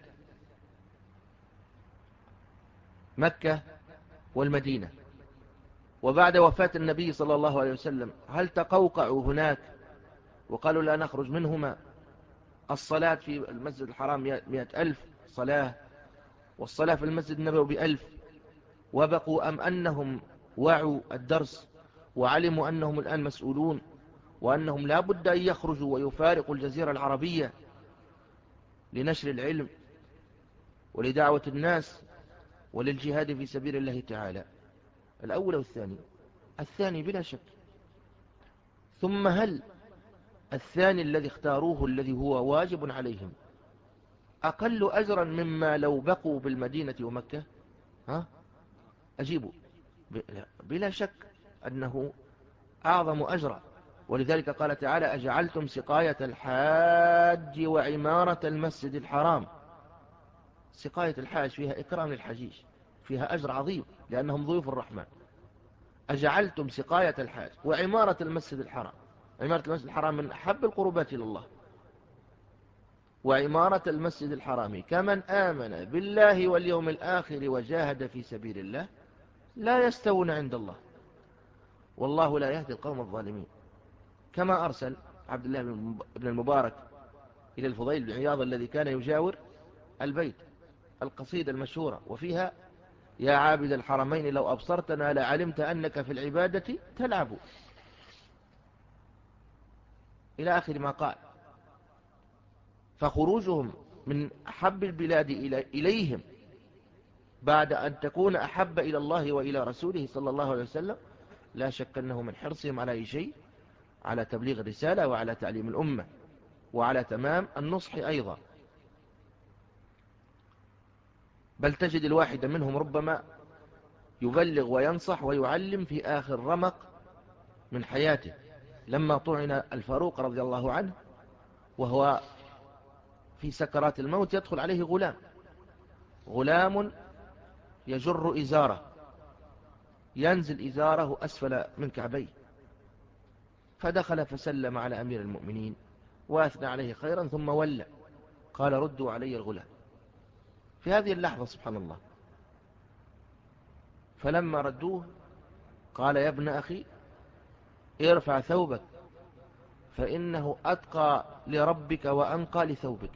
مكة والمدينة. وبعد وفاة النبي صلى الله عليه وسلم هل تقوقعوا هناك وقالوا لا نخرج منهما؟ الصلاة في المسجد الحرام مئة ألف صلاة، والصلاة في المسجد النبوي بألف. وبقوا أم أنهم وعوا الدرس وعلموا أنهم الآن مسؤولون، وأنهم لا بد أن يخرجوا ويفارقوا الجزيرة العربية لنشر العلم ولدعوة الناس وللجهاد في سبيل الله تعالى؟ الأول والثاني. الثاني بلا شك. ثم هل الثاني الذي اختاروه الذي هو واجب عليهم أقل أجرا مما لو بقوا بالمدينة ومكة؟ ها أجيبوا بلا شك أنه أعظم أجرا. ولذلك قال تعالى أجعلتم سقاية الحاج وعمارة المسجد الحرام. سقاية الحاج فيها إكرام للحجيج، فيها أجر عظيم لأنهم ضيوف الرحمن. أجعلتم سقاية الحاج وعمارة المسجد الحرام. عمارة المسجد الحرام من أحب القربات إلى الله. وعمارة المسجد الحرام كمن آمن بالله واليوم الآخر وجاهد في سبيل الله لا يستوون عند الله والله لا يهدي القوم الظالمين. كما أرسل عبد الله بن المبارك إلى الفضيل بن عياض الذي كان يجاور البيت القصيدة المشهورة وفيها يا عابد الحرمين لو أبصرتنا لعلمت أنك في العبادة تلعب إلى آخر ما قال. فخروجهم من أحب البلاد إليهم بعد أن تكون أحب إلى الله وإلى رسوله صلى الله عليه وسلم لا شك أنه من حرصهم على أي شيء، على تبليغ الرسالة وعلى تعليم الأمة وعلى تمام النصح أيضا. بل تجد الواحد منهم ربما يبلغ وينصح ويعلم في آخر رمق من حياته. لما طعن الفاروق رضي الله عنه وهو في سكرات الموت يدخل عليه غلام غلام يجر إزاره ينزل إزاره أسفل من كعبيه، فدخل فسلم على أمير المؤمنين وأثنى عليه خيرا ثم ولى قال ردوا علي الغلام. في هذه اللحظة سبحان الله فلما ردوه قال يا ابن أخي ارفع ثوبك فإنه أتقى لربك وأنقى لثوبك.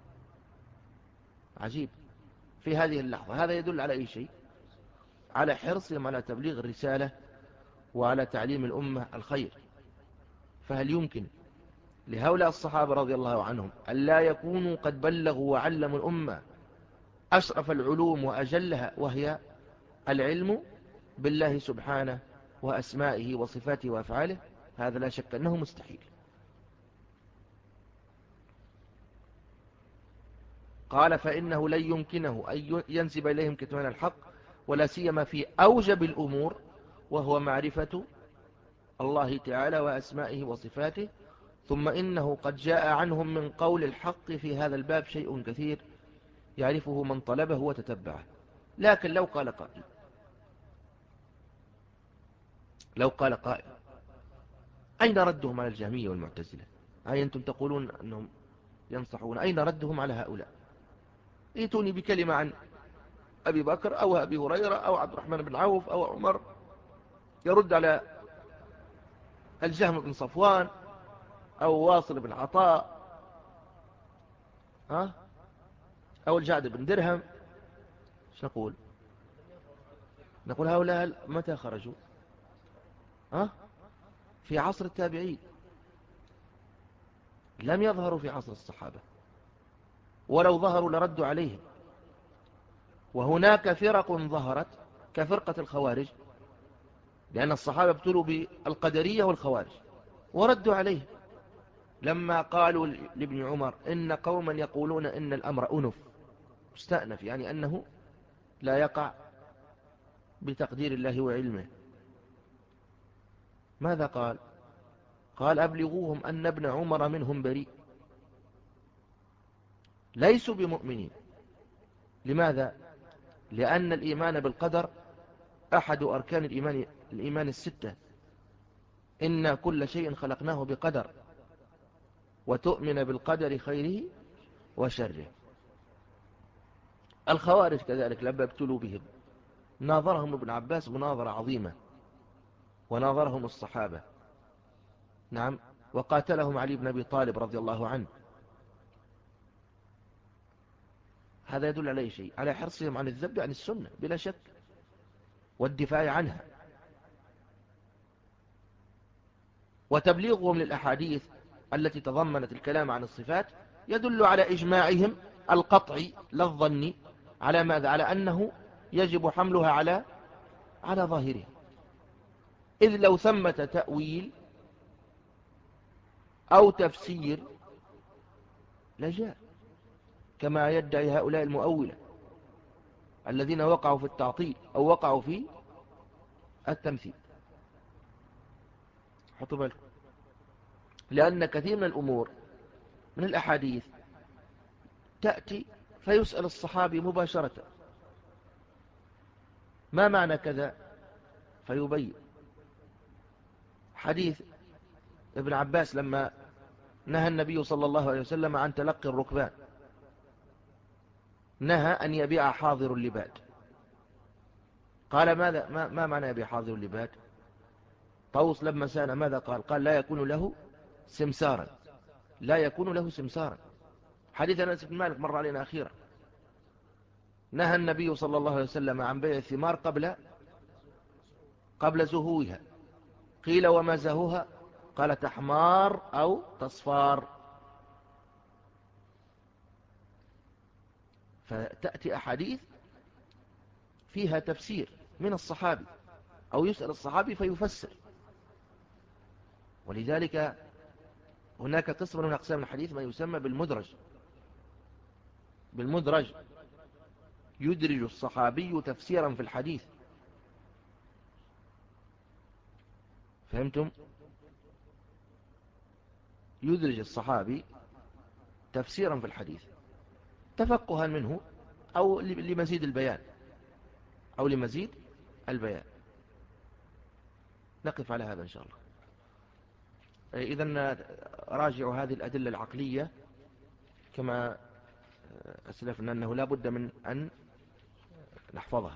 عجيب في هذه اللحظة. هذا يدل على أي شيء؟ على حرصهم على تبليغ الرسالة وعلى تعليم الأمة الخير. فهل يمكن لهؤلاء الصحابة رضي الله عنهم ألا يكونوا قد بلغوا وعلموا الأمة أشرف العلوم وأجلها وهي العلم بالله سبحانه وأسمائه وصفاته وأفعاله؟ هذا لا شك أنه مستحيل. قال فإنه لن يمكنه أن ينسب إليهم كتمان الحق ولا سيما في أوجب الأمور وهو معرفة الله تعالى وأسمائه وصفاته. ثم إنه قد جاء عنهم من قول الحق في هذا الباب شيء كثير يعرفه من طلبه وتتبعه. لكن لو قال قائل لو قال قائل أين ردهم على الجهمية والمعتزلة؟ هاي أنتم تقولون أنهم ينصحون، أين ردهم على هؤلاء؟ ائتوني بكلمة عن أبي بكر أو أبي هريرة أو عبد الرحمن بن عوف أو عمر يرد على الجهم بن صفوان أو واصل بن عطاء ها أو الجعد بن درهم. ايش نقول؟ نقول هؤلاء متى خرجوا؟ ها في عصر التابعين، لم يظهروا في عصر الصحابة، ولو ظهروا لردوا عليهم. وهناك فرق ظهرت كفرقة الخوارج لأن الصحابة ابتلوا بالقدرية والخوارج وردوا عليه لما قالوا لابن عمر إن قوما يقولون إن الأمر أنف مستأنف، يعني أنه لا يقع بتقدير الله وعلمه. ماذا قال؟ قال أبلغوهم أن ابن عمر منهم بريء، ليسوا بمؤمنين. لماذا؟ لأن الإيمان بالقدر أحد أركان الإيمان, الإيمان الستة. إن كل شيء خلقناه بقدر، وتؤمن بالقدر خيره وشره. الخوارج كذلك لما ابتلوا بهم ناظرهم ابن عباس مناظرة عظيمة وناظرهم الصحابة، نعم، وقاتلهم علي بن أبي طالب رضي الله عنه. هذا يدل على شيء؟ على حرصهم عن الذب عن السنة بلا شك والدفاع عنها، وتبليغهم للأحاديث التي تضمنت الكلام عن الصفات يدل على إجماعهم القطعي لا الظني على ماذا؟ على أنه يجب حملها على على ظاهرها، إذ لو ثمة تأويل أو تفسير لجاء كما يدعي هؤلاء المؤولة. الذين وقعوا في التعطيل أو وقعوا في التمثيل. حطوا بالكم، لأن كثير من الأمور من الأحاديث تأتي فيسأل الصحابي مباشرة ما معنى كذا فيبين. حديث ابن عباس لما نهى النبي صلى الله عليه وسلم عن تلقي الركبان، نهى أن يبيع حاضر اللباد. قال ماذا ما, ما معنى يبيع حاضر اللباد؟ طوس لما سأل ماذا قال؟ قال لا يكون له سمسارا، لا يكون له سمسارا. حديث أنس بن مالك مر علينا أخيرا، نهى النبي صلى الله عليه وسلم عن بيع الثمار قبل قبل زهوها. قيل وما زهوها؟ قال تحمار أو تصفار. فتأتي أحاديث فيها تفسير من الصحابي أو يسأل الصحابي فيفسر. ولذلك هناك قسم من أقسام الحديث ما يسمى بالمدرج. بالمدرج يدرج الصحابي تفسيرا في الحديث. فهمتم؟ يدرج الصحابي تفسيرا في الحديث تفقها منه أو لمزيد البيان أو لمزيد البيان. نقف على هذا إن شاء الله. إذن راجعوا هذه الأدلة العقلية كما أسلفنا أنه لا بد من أن نحفظها.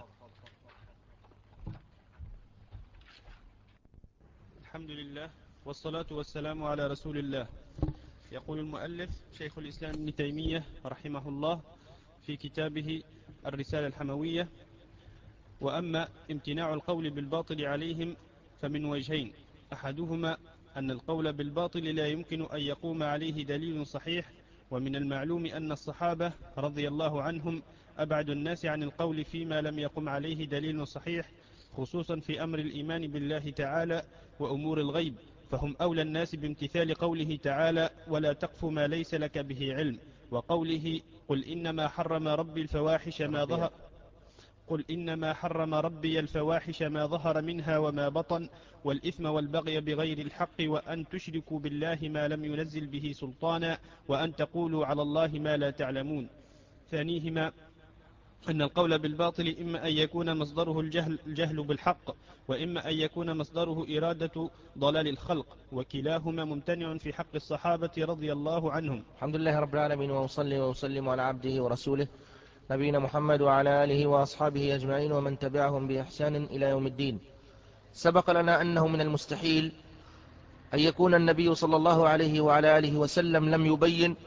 الحمد لله والصلاة والسلام على رسول الله. يقول المؤلف شيخ الإسلام ابن تيمية رحمه الله في كتابه الرسالة الحموية: وأما امتناع القول بالباطل عليهم فمن وجهين: أحدهما أن القول بالباطل لا يمكن أن يقوم عليه دليل صحيح، ومن المعلوم أن الصحابة رضي الله عنهم أبعد الناس عن القول فيما لم يقم عليه دليل صحيح، خصوصا في أمر الإيمان بالله تعالى وأمور الغيب، فهم أولى الناس بامتثال قوله تعالى: ولا تقف ما ليس لك به علم، وقوله: قل إنما حرم ربي الفواحش ما ظهر قل إنما حرم ربي الفواحش ما ظهر منها وما بطن والإثم والبغي بغير الحق وأن تشركوا بالله ما لم ينزل به سلطانا وأن تقولوا على الله ما لا تعلمون. ثانيهما أن القول بالباطل إما أن يكون مصدره الجهل, الجهل بالحق، وإما أن يكون مصدره إرادة ضلال الخلق، وكلاهما ممتنع في حق الصحابة رضي الله عنهم. الحمد لله رب العالمين، وأصلي وأسلم على عبده ورسوله نبينا محمد وعلى آله وأصحابه أجمعين ومن تبعهم بإحسان إلى يوم الدين. سبق لنا أنه من المستحيل أن يكون النبي صلى الله عليه وعلى آله وسلم لم يبين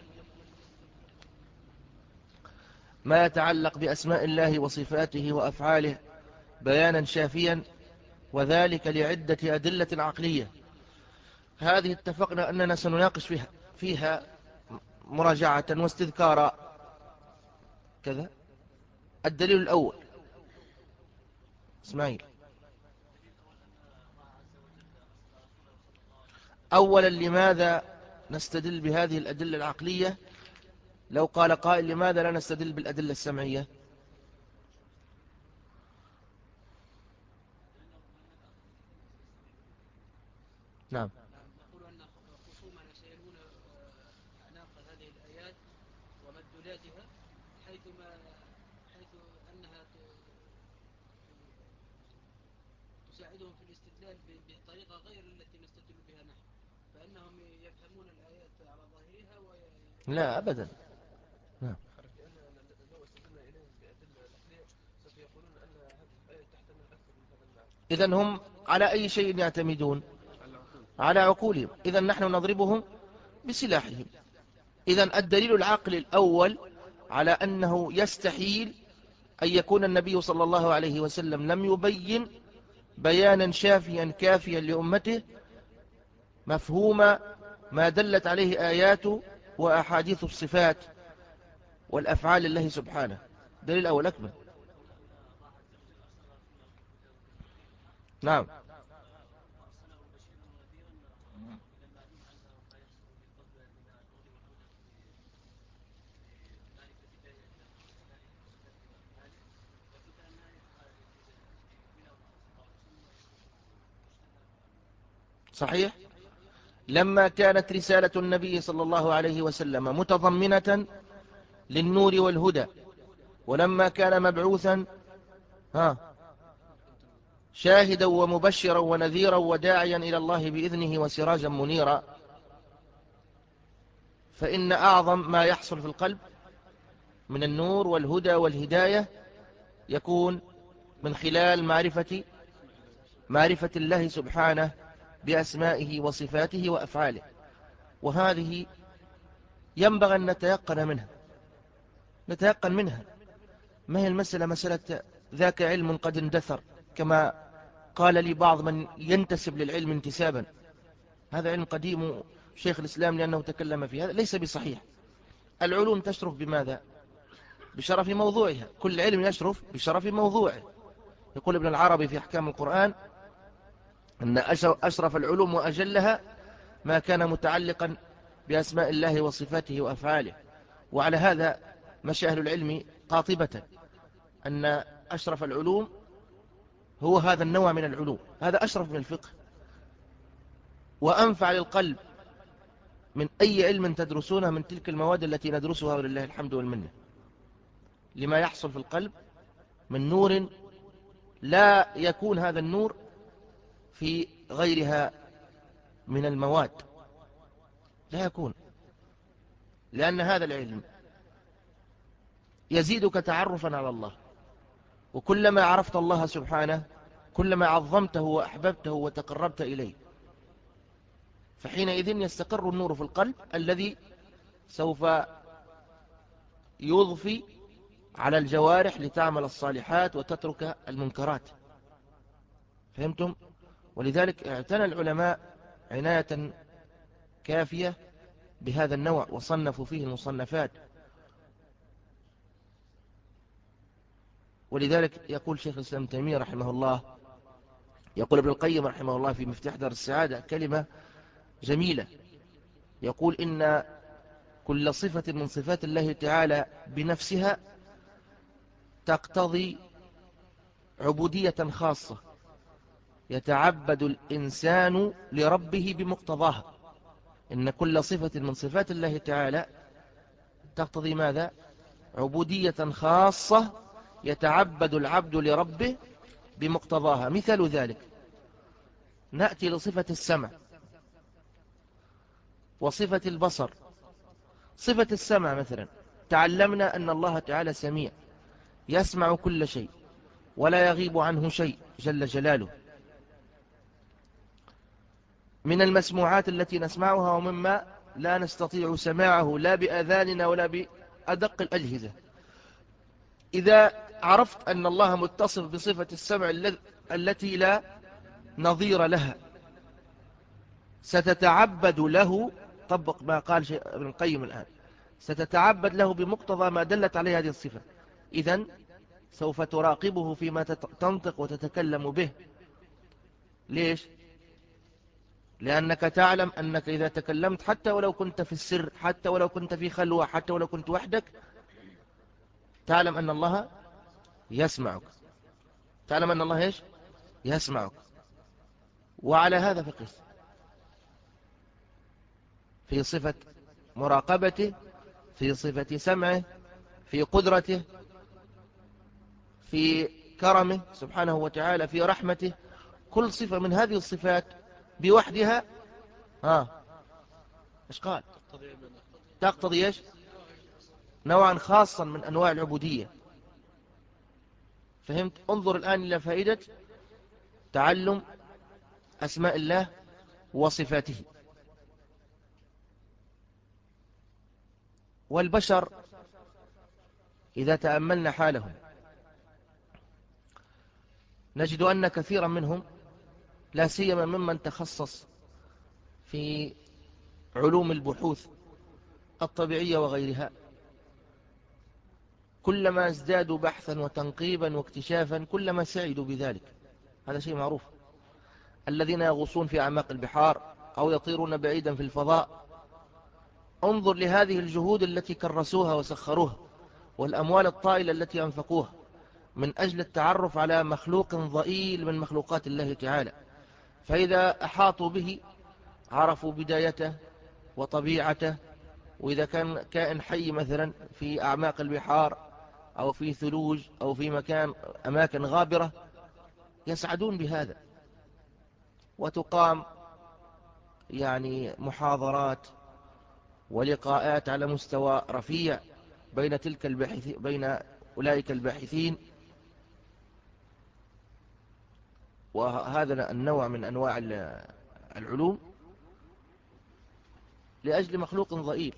ما يتعلق بأسماء الله وصفاته وأفعاله بيانا شافيا، وذلك لعدة أدلة عقلية. هذه اتفقنا أننا سنناقش فيها, فيها مراجعة واستذكارا كذا. الدليل الأول اسماعيل. أولا لماذا نستدل بهذه الأدلة العقلية؟ لو قال قائل لماذا لا نستدل بالأدلة السمعية؟ نعم. نقول أن خصومنا سيلون أعناق هذه الآيات ومدلولاتها حيث ما حيث أنها تساعدهم في الاستدلال بطريقة غير التي نستدل بها نحن، فإنهم يفهمون الآيات على ظاهرها و... لا أبدا. نعم. لو استدلنا إليهم بأدلة نقلية سوف يقولون أن هذه الآية تحتمل أكثر من هذا المعنى. إذن هم على أي شيء يعتمدون؟ على عقولهم. إذن نحن نضربهم بسلاحهم. إذن الدليل العقلي الأول على أنه يستحيل أن يكون النبي صلى الله عليه وسلم لم يبين بيانا شافيا كافيا لأمته مفهوم ما دلت عليه آيات وأحاديث الصفات والأفعال الله سبحانه. دليل أول أكمل. نعم. صحيح؟ لما كانت رسالة النبي صلى الله عليه وسلم متضمنة للنور والهدى، ولما كان مبعوثا ها شاهدا ومبشرا ونذيرا وداعيا إلى الله بإذنه وسراجا منيرا، فإن أعظم ما يحصل في القلب من النور والهدى والهداية يكون من خلال معرفة معرفة الله سبحانه بأسمائه وصفاته وأفعاله، وهذه ينبغي أن نتيقن منها نتيقن منها ما هي المسألة مسألة ذاك علم قد اندثر كما قال لي بعض من ينتسب للعلم انتسابا، هذا علم قديم شيخ الإسلام لأنه تكلم فيه، هذا ليس بصحيح. العلوم تشرف بماذا؟ بشرف موضوعها، كل علم يشرف بشرف موضوعه. يقول ابن العربي في أحكام القرآن أن أشرف العلوم وأجلها ما كان متعلقا بأسماء الله وصفاته وأفعاله، وعلى هذا مشى أهل العلم قاطبة أن أشرف العلوم هو هذا النوع من العلوم، هذا أشرف من الفقه وأنفع للقلب من أي علم تدرسونه من تلك المواد التي ندرسها ولله الحمد والمنة، لما يحصل في القلب من نور لا يكون هذا النور في غيرها من المواد، لا يكون، لأن هذا العلم يزيدك تعرفا على الله، وكلما عرفت الله سبحانه كلما عظمته وأحببته وتقربت إليه، فحينئذ يستقر النور في القلب الذي سوف يضفي على الجوارح لتعمل الصالحات وتترك المنكرات. فهمتم؟ ولذلك اعتنى العلماء عناية كافية بهذا النوع وصنفوا فيه المصنفات. ولذلك يقول شيخ الإسلام تيمية رحمه الله، يقول ابن القيم رحمه الله في مفتاح دار السعادة كلمة جميلة، يقول إن كل صفة من صفات الله تعالى بنفسها تقتضي عبودية خاصة يتعبد الإنسان لربه بمقتضاها. إن كل صفة من صفات الله تعالى تقتضي ماذا؟ عبودية خاصة يتعبد العبد لربه بمقتضاها. مثال ذلك نأتي لصفة السمع وصفة البصر. صفة السمع مثلا تعلمنا أن الله تعالى سميع يسمع كل شيء ولا يغيب عنه شيء جل جلاله، من المسموعات التي نسمعها ومما لا نستطيع سماعه لا بأذاننا ولا بأدق الأجهزة. إذا عرفت أن الله متصف بصفة السمع التي لا نظير لها ستتعبد له، طبق ما قال ابن القيم الآن، ستتعبد له بمقتضى ما دلت عليه هذه الصفة. إذن سوف تراقبه فيما تنطق وتتكلم به. ليش؟ لأنك تعلم أنك إذا تكلمت حتى ولو كنت في السر، حتى ولو كنت في خلوة، حتى ولو كنت وحدك، تعلم أن الله يسمعك، تعلم أن الله إيش؟ يسمعك. وعلى هذا فقس في صفة مراقبته، في صفة سمعه، في قدرته، في كرمه سبحانه وتعالى، في رحمته. كل صفة من هذه الصفات بوحدها ها ايش قال؟ تقتضي ايش؟ نوعا خاصا من انواع العبودية. فهمت؟ انظر الآن إلى فائدة تعلم أسماء الله وصفاته. والبشر إذا تأملنا حالهم نجد أن كثيرا منهم لا سيما ممن تخصص في علوم البحوث الطبيعية وغيرها، كلما ازدادوا بحثا وتنقيبا واكتشافا كلما سعدوا بذلك. هذا شيء معروف. الذين يغوصون في أعماق البحار أو يطيرون بعيدا في الفضاء، انظر لهذه الجهود التي كرسوها وسخروها والأموال الطائلة التي أنفقوها من أجل التعرف على مخلوق ضئيل من مخلوقات الله تعالى. فإذا أحاطوا به عرفوا بدايته وطبيعته. وإذا كان كائن حي مثلا في أعماق البحار أو في ثلوج أو في مكان أماكن غابرة يسعدون بهذا. وتقام يعني محاضرات ولقاءات على مستوى رفيع بين تلك الباحثين بين أولئك الباحثين. وهذا النوع من أنواع العلوم لأجل مخلوق ضئيل،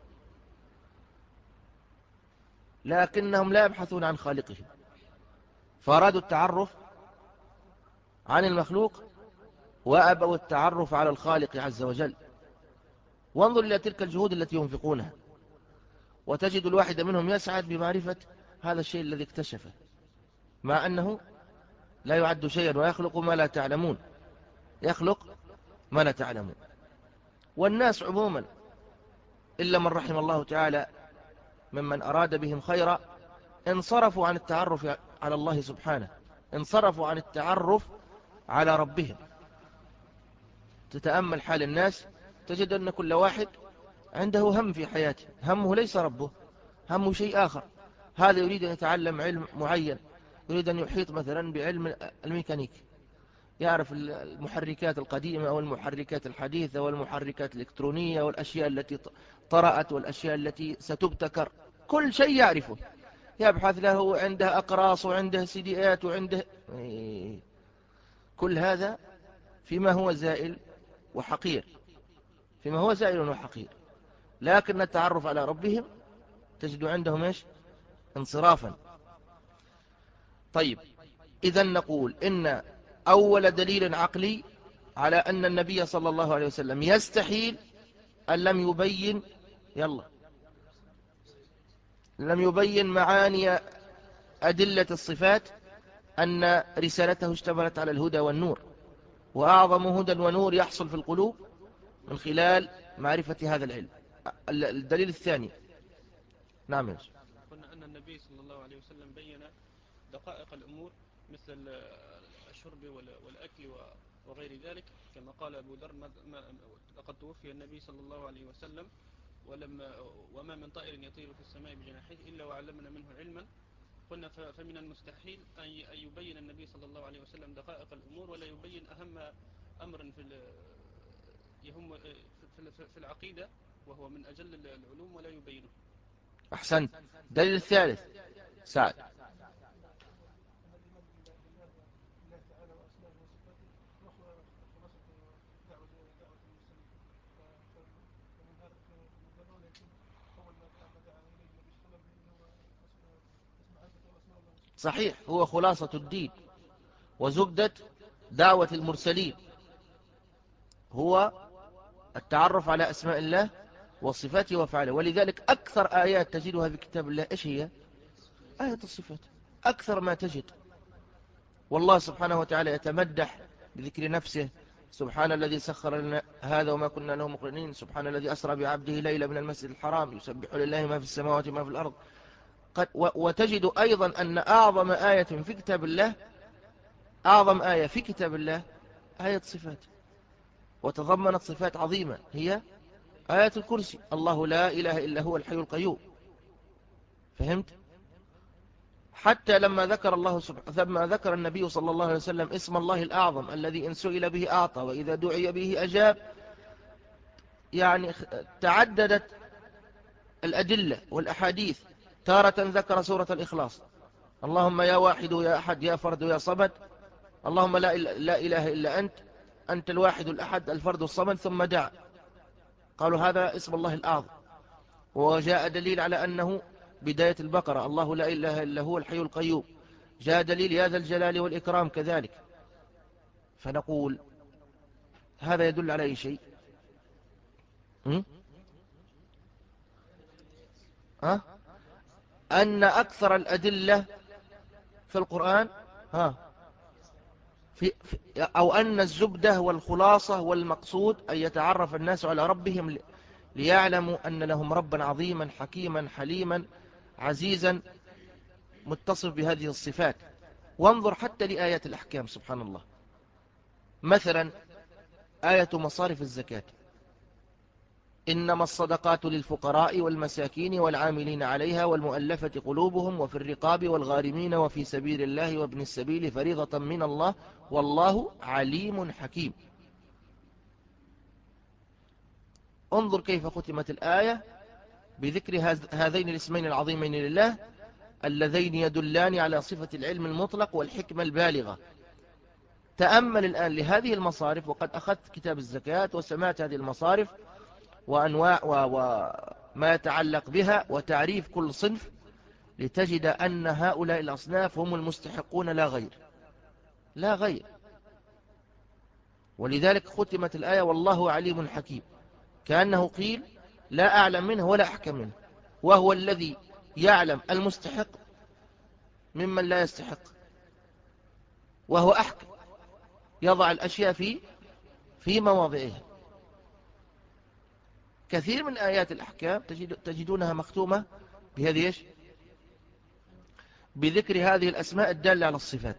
لكنهم لا يبحثون عن خالقهم، فأرادوا التعرف عن المخلوق وأبوا التعرف على الخالق عز وجل. وانظر إلى تلك الجهود التي ينفقونها، وتجد الواحد منهم يسعد بمعرفة هذا الشيء الذي اكتشفه، مع أنه لا يعد شيئا، ويخلق ما لا تعلمون، يخلق ما لا تعلمون. والناس عموما إلا من رحم الله تعالى ممن أراد بهم خيرا انصرفوا عن التعرف على الله سبحانه، انصرفوا عن التعرف على ربهم. تتأمل حال الناس تجد أن كل واحد عنده هم في حياته، همه ليس ربه، همه شيء آخر. هذا يريد أن يتعلم علم معين، يريد أن يحيط مثلا بعلم الميكانيك، يعرف المحركات القديمة والمحركات الحديثة والمحركات الإلكترونية والأشياء التي طرأت والأشياء التي ستبتكر، كل شيء يعرفه، يبحث له، عنده أقراص وعنده سيديات وعنده كل هذا فيما هو زائل وحقير، فيما هو زائل وحقير. لكن التعرف على ربهم تجد عندهم إيش؟ انصرافا. طيب، إذن نقول إن أول دليل عقلي على أن النبي صلى الله عليه وسلم يستحيل أن لم يبين يلا لم يبين معاني أدلة الصفات أن رسالته اشتملت على الهدى والنور، وأعظم هدى ونور يحصل في القلوب من خلال معرفة هذا العلم. الدليل الثاني. نعم يا شيخ. قلنا أن النبي صلى الله عليه وسلم بين دقائق الأمور مثل الشرب والأكل وغير ذلك، كما قال أبو ذر لقد توفي النبي صلى الله عليه وسلم ولما وما من طائر يطير في السماء بجناحيه إلا وعلمنا منه علما. قلنا فمن المستحيل أن يبين النبي صلى الله عليه وسلم دقائق الأمور ولا يبين أهم أمر في يهم في العقيدة وهو من أجل العلوم ولا يبينه. أحسنت. دليل الثالث سعد. صحيح، هو خلاصة الدين وزبدة دعوة المرسلين، هو التعرف على أسماء الله وصفاته وفعله. ولذلك أكثر آيات تجدها في كتاب الله إيش هي؟ آية الصفات، أكثر ما تجد. والله سبحانه وتعالى يتمدح بذكر نفسه: سبحان الذي سخر لنا هذا وما كنا له مقرنين، سبحان الذي أسرى بعبده ليلة من المسجد الحرام، يسبح لله ما في السماوات وما في الأرض. قد وتجد أيضا أن أعظم آية في كتاب الله، أعظم آية في كتاب الله آية صفات، وتضمنت صفات عظيمة، هي آية الكرسي: الله لا إله إلا هو الحي القيوم. فهمت؟ حتى لما ذكر الله سبحانه لما ذكر النبي صلى الله عليه وسلم اسم الله الأعظم الذي إن سئل به أعطى وإذا دعي به أجاب، يعني تعددت الأدلة والأحاديث. تارة ذكر سورة الإخلاص: اللهم يا واحد يا أحد يا فرد يا صمد، اللهم لا, لا إله إلا أنت، أنت الواحد الأحد الفرد الصمد، ثم دعا. قالوا هذا اسم الله الأعظم. وجاء دليل على أنه بداية البقرة: الله لا إله إلا هو الحي القيوم. جاء دليل يا ذا الجلال والإكرام كذلك. فنقول هذا يدل على أي شيء؟ أه؟ أن أكثر الأدلة في القرآن ها في أو أن الزبدة والخلاصة والمقصود أن يتعرف الناس على ربهم ليعلموا أن لهم ربا عظيما حكيما حليما عزيزا متصف بهذه الصفات. وانظر حتى لآيات الأحكام، سبحان الله، مثلا آية مصارف الزكاة: إنما الصدقات للفقراء والمساكين والعاملين عليها والمؤلفة قلوبهم وفي الرقاب والغارمين وفي سبيل الله وابن السبيل فريضة من الله والله عليم حكيم. انظر كيف ختمت الآية بذكر هذين الاسمين العظيمين لله اللذين يدلان على صفة العلم المطلق والحكمة البالغة. تأمل الآن لهذه المصارف، وقد أخذت كتاب الزكاة وسمعت هذه المصارف وأنواع وما يتعلق بها وتعريف كل صنف، لتجد أن هؤلاء الأصناف هم المستحقون لا غير، لا غير. ولذلك ختمت الآية والله عليم حكيم، كأنه قيل لا أعلم منه ولا أحكم منه، وهو الذي يعلم المستحق ممن لا يستحق، وهو أحكم، يضع الأشياء في في مواضعها. كثير من آيات الأحكام تجد تجدونها مختومة بهذه إيش؟ بذكر هذه الأسماء الدالة على الصفات.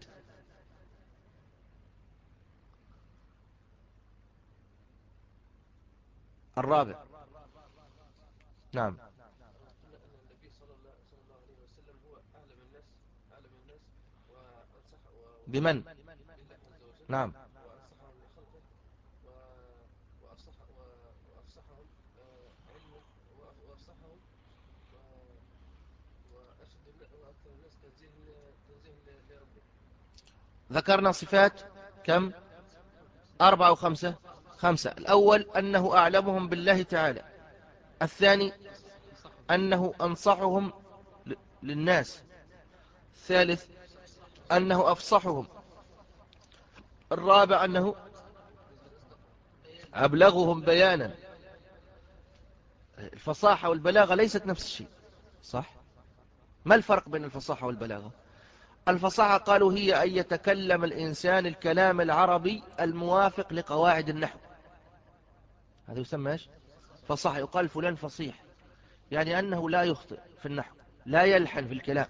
الرابع، نعم، بمن؟ نعم، ذكرنا صفات كم؟ أربعة وخمسة خمسة. الأول أنه أعلمهم بالله تعالى، الثاني أنه أنصحهم للناس، الثالث أنه أفصحهم، الرابع أنه أبلغهم بيانا. الفصاحة والبلاغة ليست نفس الشيء، صح؟ ما الفرق بين الفصاحة والبلاغة؟ الفصاحة قالوا هي أن يتكلم الإنسان الكلام العربي الموافق لقواعد النحو، هذا يسمى إيش؟ فصاحة. يقال فلان فصيح، يعني أنه لا يخطئ في النحو، لا يلحن في الكلام.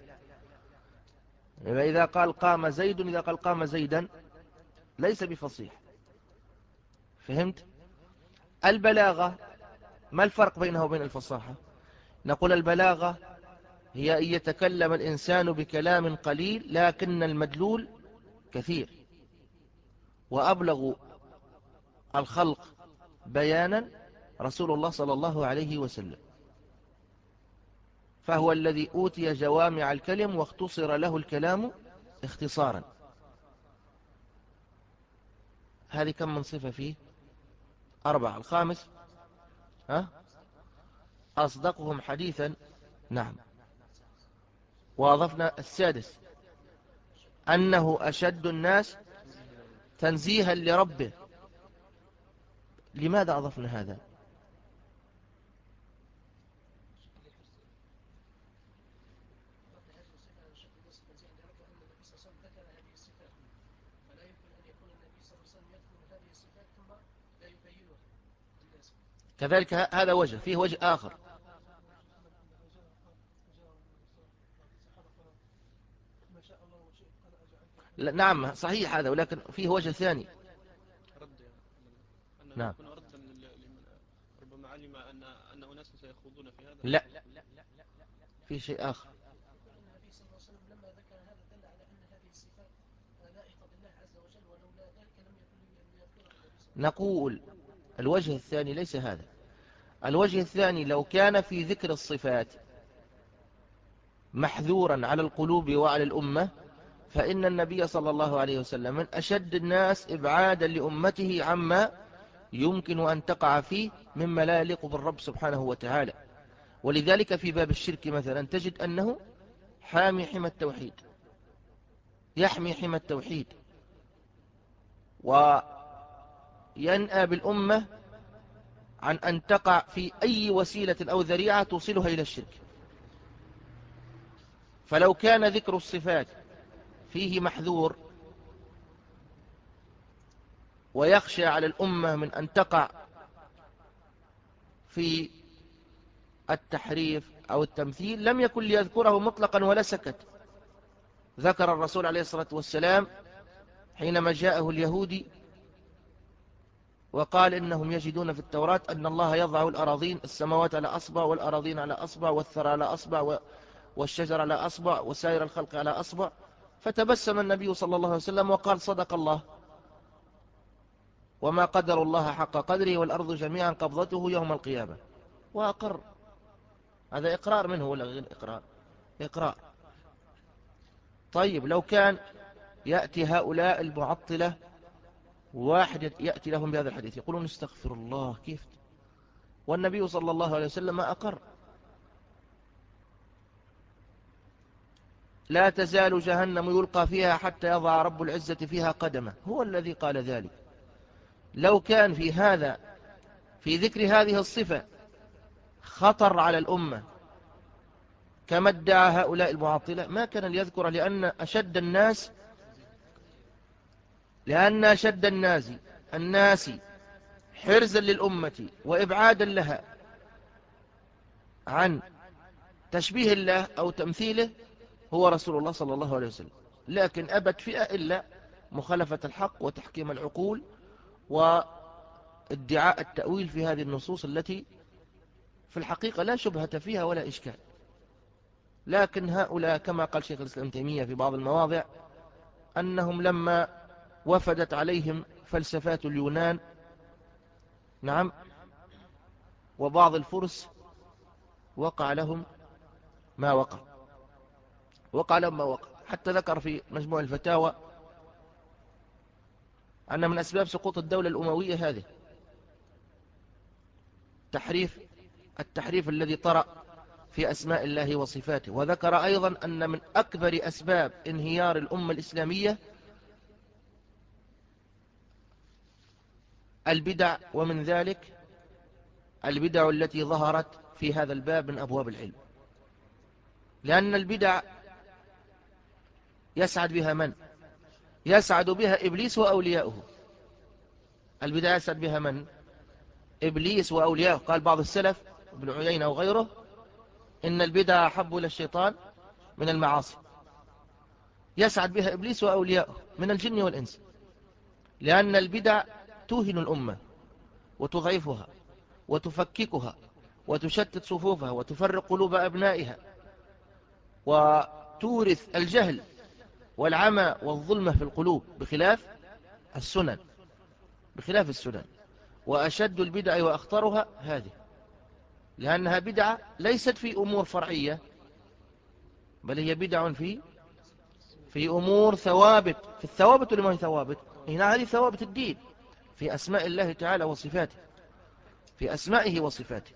إذا قال قام زيد، إذا قال قام زيدا ليس بفصيح. فهمت؟ البلاغة ما الفرق بينها وبين الفصاحة؟ نقول البلاغة هي أن يتكلم الإنسان بكلام قليل لكن المدلول كثير، وأبلغ الخلق بيانا رسول الله صلى الله عليه وسلم، فهو الذي أوتي جوامع الكلم واختصر له الكلام اختصارا. هذه كم من صفة فيه؟ أربعة. الخامس ها؟ أصدقهم حديثا، نعم. وأضفنا السادس أنه أشد الناس تنزيها لربه. لماذا أضفنا هذا؟ كذلك هذا وجه، فيه وجه آخر. نعم صحيح هذا، ولكن فيه وجه ثاني. نعم. ربما علم أن أن أناس سيخوضون في هذا. لا، في شيء آخر. نقول الوجه الثاني ليس هذا. الوجه الثاني لو كان في ذكر الصفات محذورا على القلوب وعلى الأمة، فإن النبي صلى الله عليه وسلم من أشد الناس إبعادا لأمته عما يمكن أن تقع فيه مما لا يليق بالرب سبحانه وتعالى. ولذلك في باب الشرك مثلا تجد أنه حامي حمى التوحيد، يحمي حمى التوحيد، وينأى بالأمة عن أن تقع في أي وسيلة أو ذريعة توصلها إلى الشرك. فلو كان ذكر الصفات فيه محذور ويخشى على الأمة من أن تقع في التحريف أو التمثيل لم يكن ليذكره مطلقا ولا سكت. ذكر الرسول عليه الصلاة والسلام حينما جاءه اليهودي وقال إنهم يجدون في التوراة أن الله يضع الأراضين السماوات على أصبع والأراضين على أصبع والثرى على أصبع والشجر على أصبع وسائر الخلق على أصبع. فتبسم النبي صلى الله عليه وسلم وقال صدق الله وما قدر الله حق قدره والأرض جميعا قبضته يوم القيامة، وأقر. هذا إقرار منه ولا غير إقرار؟ إقرار. طيب لو كان يأتي هؤلاء المعطلة واحد يأتي لهم بهذا الحديث يقولون استغفر الله، كيف؟ والنبي صلى الله عليه وسلم ما أقر. لا تزال جهنم يلقى فيها حتى يضع رب العزة فيها قدمه، هو الذي قال ذلك. لو كان في هذا في ذكر هذه الصفة خطر على الأمة كما ادعى هؤلاء المعطلة ما كان ليذكر، لأن أشد الناس لأن أشد الناس الناس حرزا للأمة وإبعادا لها عن تشبيه الله أو تمثيله هو رسول الله صلى الله عليه وسلم. لكن أبت فئة إلا مخالفة الحق وتحكيم العقول وادعاء التأويل في هذه النصوص التي في الحقيقة لا شبهة فيها ولا إشكال. لكن هؤلاء كما قال شيخ الإسلام تيمية في بعض المواضع أنهم لما وفدت عليهم فلسفات اليونان نعم وبعض الفرس وقع لهم ما وقع وقع لهم ما وقع حتى ذكر في مجموع الفتاوى أن من أسباب سقوط الدولة الأموية هذه تحريف التحريف الذي طرأ في أسماء الله وصفاته. وذكر أيضا أن من أكبر أسباب انهيار الأمة الإسلامية البدع، ومن ذلك البدع التي ظهرت في هذا الباب من أبواب العلم. لأن البدع يسعد بها من؟ يسعد بها إبليس وأولياؤه. البدع يسعد بها من؟ إبليس وأولياؤه. قال بعض السلف ابن عيينة وغيره إن البدع أحب إلى الشيطان من المعاصي. يسعد بها إبليس وأولياؤه من الجن والإنس، لأن البدع توهن الأمة وتضعفها وتفككها وتشتت صفوفها وتفرق قلوب أبنائها وتورث الجهل والعمى والظلمة في القلوب بخلاف السنن بخلاف السنن. وأشد البدع وأخطرها هذه، لأنها بدعة ليست في أمور فرعية، بل هي بدع في في أمور ثوابت. في الثوابت لما هي ثوابت؟ هنا هذه ثوابت الدين في أسماء الله تعالى وصفاته، في أسمائه وصفاته.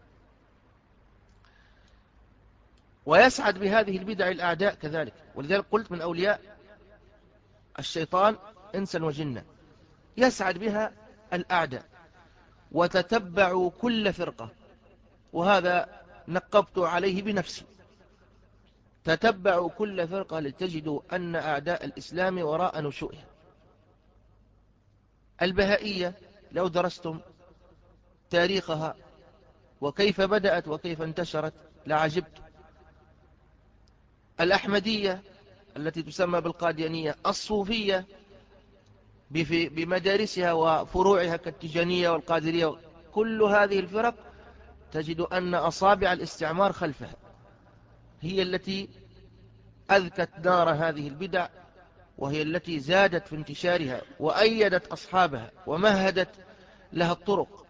ويسعد بهذه البدع الأعداء كذلك. ولذلك قلت من أولياء الشيطان إنسا وجنا يسعد بها الأعداء. وتتبعوا كل فرقة، وهذا نقبت عليه بنفسي، تتبعوا كل فرقة لتجدوا أن أعداء الإسلام وراء نشوئها. البهائية لو درستم تاريخها وكيف بدأت وكيف انتشرت لعجبت. الأحمدية التي تسمى بالقاديانية، الصوفية بمدارسها وفروعها كالتجانية والقادرية، كل هذه الفرق تجد أن أصابع الاستعمار خلفها هي التي أذكت نار هذه البدع، وهي التي زادت في انتشارها وأيدت أصحابها ومهدت لها الطرق.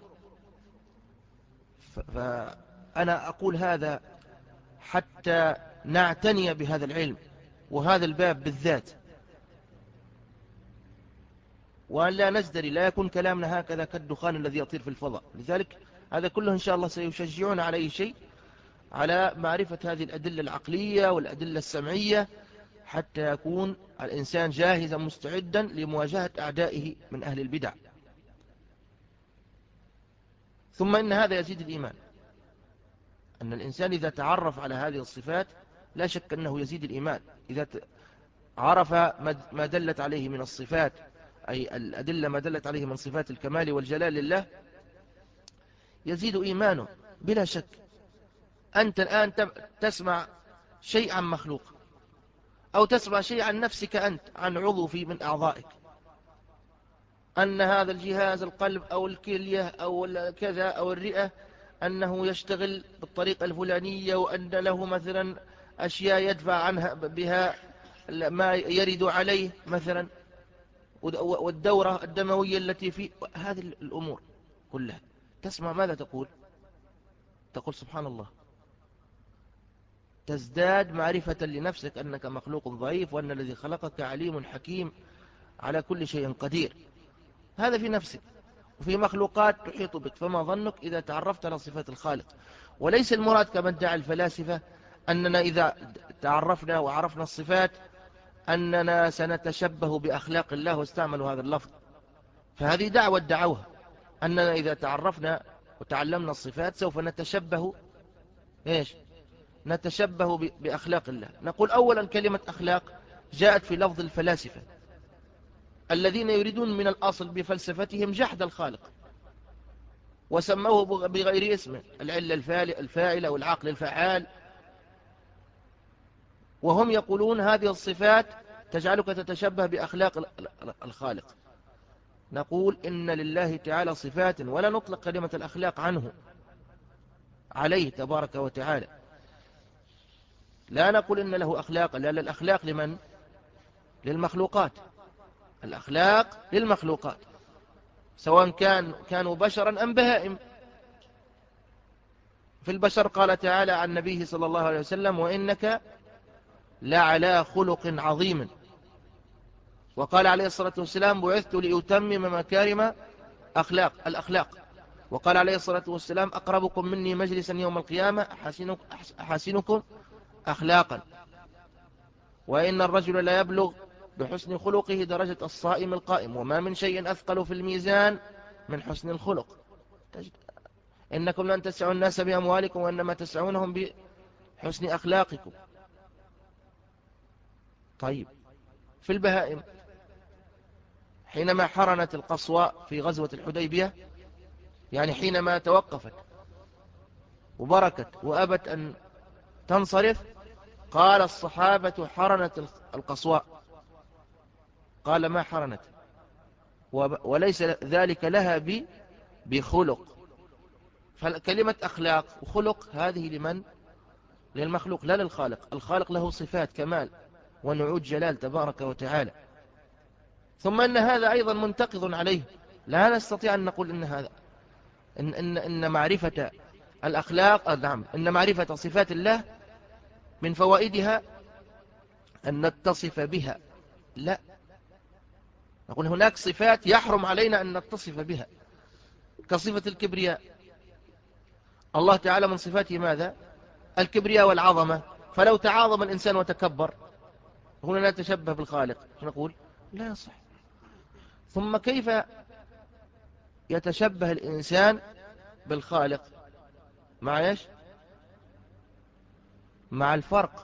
فأنا أقول هذا حتى نعتني بهذا العلم وهذا الباب بالذات، وأن لا نزدري، لا يكون كلامنا هكذا كالدخان الذي يطير في الفضاء. لذلك هذا كله إن شاء الله سيشجعون على أي شيء، على معرفة هذه الأدلة العقلية والأدلة السمعية، حتى يكون الإنسان جاهزا مستعدا لمواجهة أعدائه من أهل البدع. ثم إن هذا يزيد الإيمان، أن الإنسان إذا تعرف على هذه الصفات لا شك أنه يزيد الإيمان. إذا عرف ما دلت عليه من الصفات، أي الأدلة ما دلت عليه من صفات الكمال والجلال لله، يزيد إيمانه بلا شك. أنت الآن تسمع شيء عن مخلوق، أو تسمع شيء عن نفسك أنت، عن عضو في من أعضائك، أن هذا الجهاز القلب أو الكلية أو كذا أو الرئة أنه يشتغل بالطريقة الفلانية، وأن له مثلا أشياء يدفع عنها بها ما يرد عليه مثلا، والدورة الدموية التي في هذه الأمور كلها. تسمع ماذا تقول؟ تقول سبحان الله، تزداد معرفة لنفسك أنك مخلوق ضعيف، وأن الذي خلقك عليم حكيم على كل شيء قدير. هذا في نفسك، وفي مخلوقات تحيط بك. فما ظنك إذا تعرفت على صفات الخالق؟ وليس المراد كما ادعى الفلاسفة أننا إذا تعرفنا وعرفنا الصفات أننا سنتشبه بأخلاق الله، واستعملوا هذا اللفظ. فهذه دعوة دعوها أننا إذا تعرفنا وتعلمنا الصفات سوف نتشبه إيش؟ نتشبه بأخلاق الله. نقول أولا كلمة أخلاق جاءت في لفظ الفلاسفة الذين يريدون من الأصل بفلسفتهم جحد الخالق، وسموه بغير اسمه، العلة الفاعلة والعقل الفعال. وهم يقولون هذه الصفات تجعلك تتشبه بأخلاق الخالق. نقول إن لله تعالى صفات، ولا نطلق كلمة الأخلاق عنه عليه تبارك وتعالى. لا نقول إن له أخلاق، لأن الأخلاق لمن؟ للمخلوقات. الأخلاق للمخلوقات، سواء كان كانوا بشرا أم بهائم. في البشر قال تعالى عن نبيه صلى الله عليه وسلم: وإنك لعلى خلق عظيم. وقال عليه الصلاة والسلام: بعثت لأتمم مكارم أخلاق الأخلاق. وقال عليه الصلاة والسلام: أقربكم مني مجلسا يوم القيامة أحسنكم أخلاقا. وإن الرجل لا يبلغ بحسن خلقه درجة الصائم القائم، وما من شيء أثقل في الميزان من حسن الخلق. إنكم لن تسعوا الناس بأموالكم، وإنما تسعونهم بحسن أخلاقكم. طيب، في البهائم حينما حرنت القصوى في غزوة الحديبية، يعني حينما توقفت وبركت وأبت أن تنصرف، قال الصحابة: حرنت القصوى. قال: ما حرنت، وليس ذلك لها بخلق. فكلمة أخلاق وخلق هذه لمن؟ للمخلوق لا للخالق. الخالق له صفات كمال ونعود جلال تبارك وتعالى. ثم أن هذا أيضا منتقض عليه. لا نستطيع أن نقول إن هذا إن, إن, إن معرفة الأخلاق نعم إن معرفة صفات الله من فوائدها أن نتصف بها. لا، نقول هناك صفات يحرم علينا أن نتصف بها، كصفة الكبرياء. الله تعالى من صفاته ماذا؟ الكبرياء والعظمة. فلو تعاظم الإنسان وتكبر هنا نتشبه بالخالق، نقول لا يصح. ثم كيف يتشبه الإنسان بالخالق؟ مع ايش؟ مع الفرق،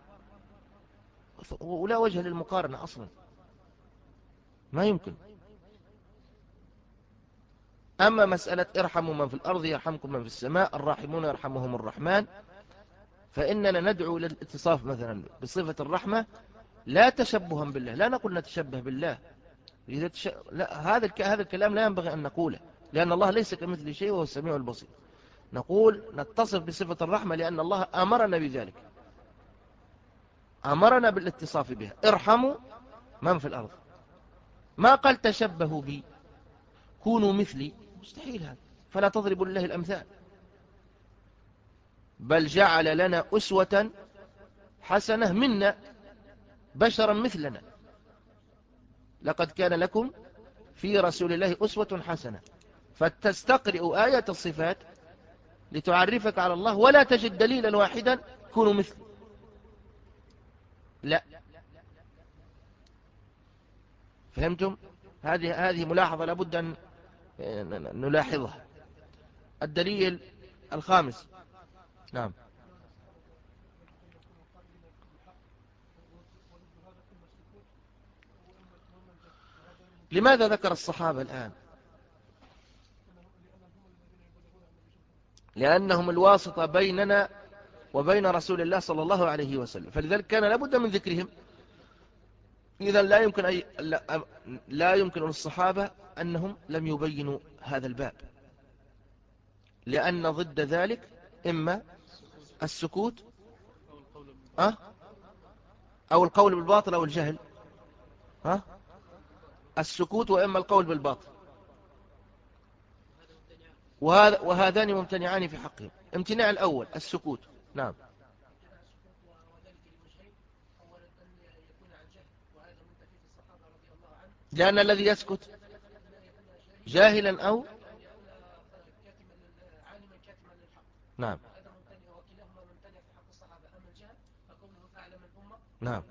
ولا وجه للمقارنة أصلا، ما يمكن. أما مسألة ارحموا من في الأرض يرحمكم من في السماء، الراحمون يرحمهم الرحمن، فإننا ندعو إلى الاتصاف مثلا بصفة الرحمة لا تشبها بالله. لا نقول نتشبه بالله، إذا تش... لا، هذا الك... هذا الكلام لا ينبغي أن نقوله، لأن الله ليس كمثل شيء وهو السميع البصير. نقول نتصف بصفة الرحمة لأن الله أمرنا بذلك، أمرنا بالاتصاف بها. ارحموا من في الأرض، ما قال تشبهوا بي، كونوا مثلي، مستحيل هذا. فلا تضربوا لله الأمثال، بل جعل لنا أسوة حسنة منا بشرا مثلنا. لقد كان لكم في رسول الله أسوة حسنة. فتستقرئ آية الصفات لتعرفك على الله، ولا تجد دليلا واحدا كونوا مثل. لا، فهمتم؟ هذه هذه ملاحظة لابد أن نلاحظها. الدليل الخامس. نعم. لماذا ذكر الصحابة الآن؟ لأنهم الواسطة بيننا وبين رسول الله صلى الله عليه وسلم، فلذلك كان لابد من ذكرهم. إذا لا يمكن أي لا, لا يمكن للصحابة أنهم لم يبينوا هذا الباب، لأن ضد ذلك إما السكوت أه؟ أو القول بالباطل أو الجهل، أه؟ السكوت وإما القول بالباطل، وهذا وهذان ممتنعان في حقهم. امتناع الأول السكوت. نعم. لأن الذي يسكت جاهلا أو نعم نعم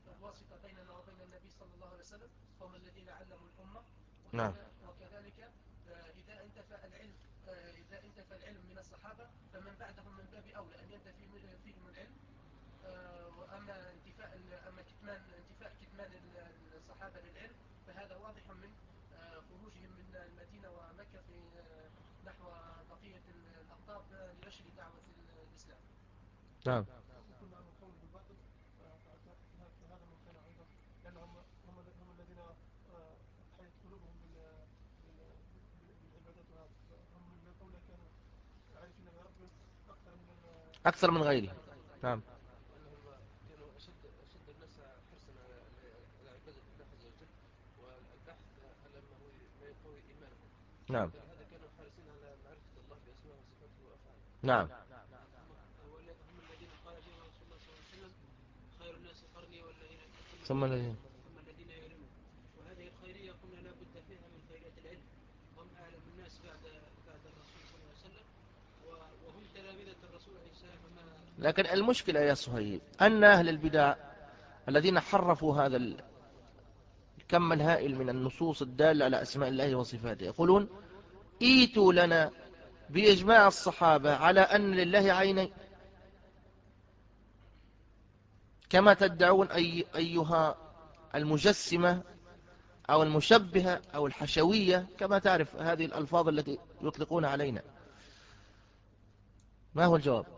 نعم وكذلك إذا انتفى العلم إذا انتفى العلم من الصحابة فمن بعدهم من باب أولى أن ينتفي فيهم العلم. وأما انتفاء أما كتمان انتفاء كتمان الصحابة للعلم فهذا واضح من خروجهم من المدينة ومكة في نحو بقية الأقطاب لنشر دعوة الإسلام. نعم. أكثر من غيره. نعم. كانوا أشد أشد الناس حرصا على عبادة الله عز وجل والبحث على ما هو ما يقوي إيمانهم. نعم. هذا كانوا حريصين على معرفة الله بأسماء وصفاته وأفعاله. نعم. هم الذين قال فيهم رسول الله صلى الله عليه وسلم خير الناس قرني والذين ثم الذين ثم الذين يلونهم. وهذه الخيرية قلنا لا بد فيها من خيرية العلم. هم أعلم الناس بعد بعد الرسول صلى الله عليه وسلم وهم تلامذة الرسول عليه السلام. لكن المشكلة يا صهيب أن أهل البدع الذين حرفوا هذا الكم الهائل من النصوص الدالة على أسماء الله وصفاته يقولون ايتوا لنا بإجماع الصحابة على أن لله عينين، كما تدعون أي أيها المجسمة أو المشبهة أو الحشوية، كما تعرف هذه الألفاظ التي يطلقون علينا. ما هو الجواب؟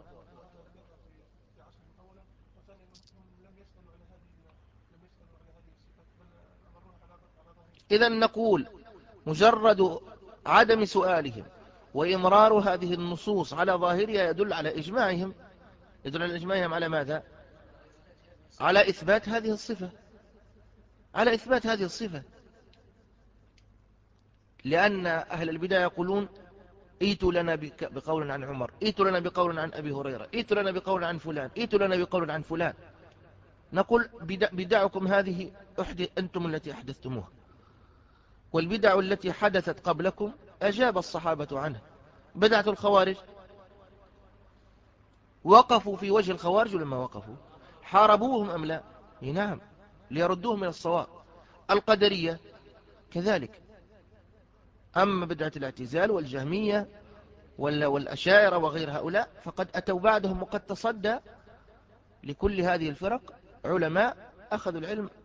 إذن نقول مجرد عدم سؤالهم وإمرار هذه النصوص على ظاهرها يدل على إجماعهم. يدل على إجماعهم على ماذا؟ على إثبات هذه الصفة، على إثبات هذه الصفة. لأن أهل البداية يقولون ايتوا لنا بقول عن عمر، ايتوا لنا بقول عن أبي هريرة، ايتوا لنا بقول عن فلان، ايتوا لنا بقول عن فلان. نقول بدعكم هذه أنتم التي أحدثتموها، والبدع التي حدثت قبلكم أجاب الصحابة عنها. بدعة الخوارج وقفوا في وجه الخوارج لما وقفوا، حاربوهم أم لا؟ نعم، ليردوهم من الصواب. القدرية كذلك. أما بدعة الاعتزال والجهمية والأشاعرة وغير هؤلاء فقد أتوا بعدهم، وقد تصدى لكل هذه الفرق علماء أخذوا العلم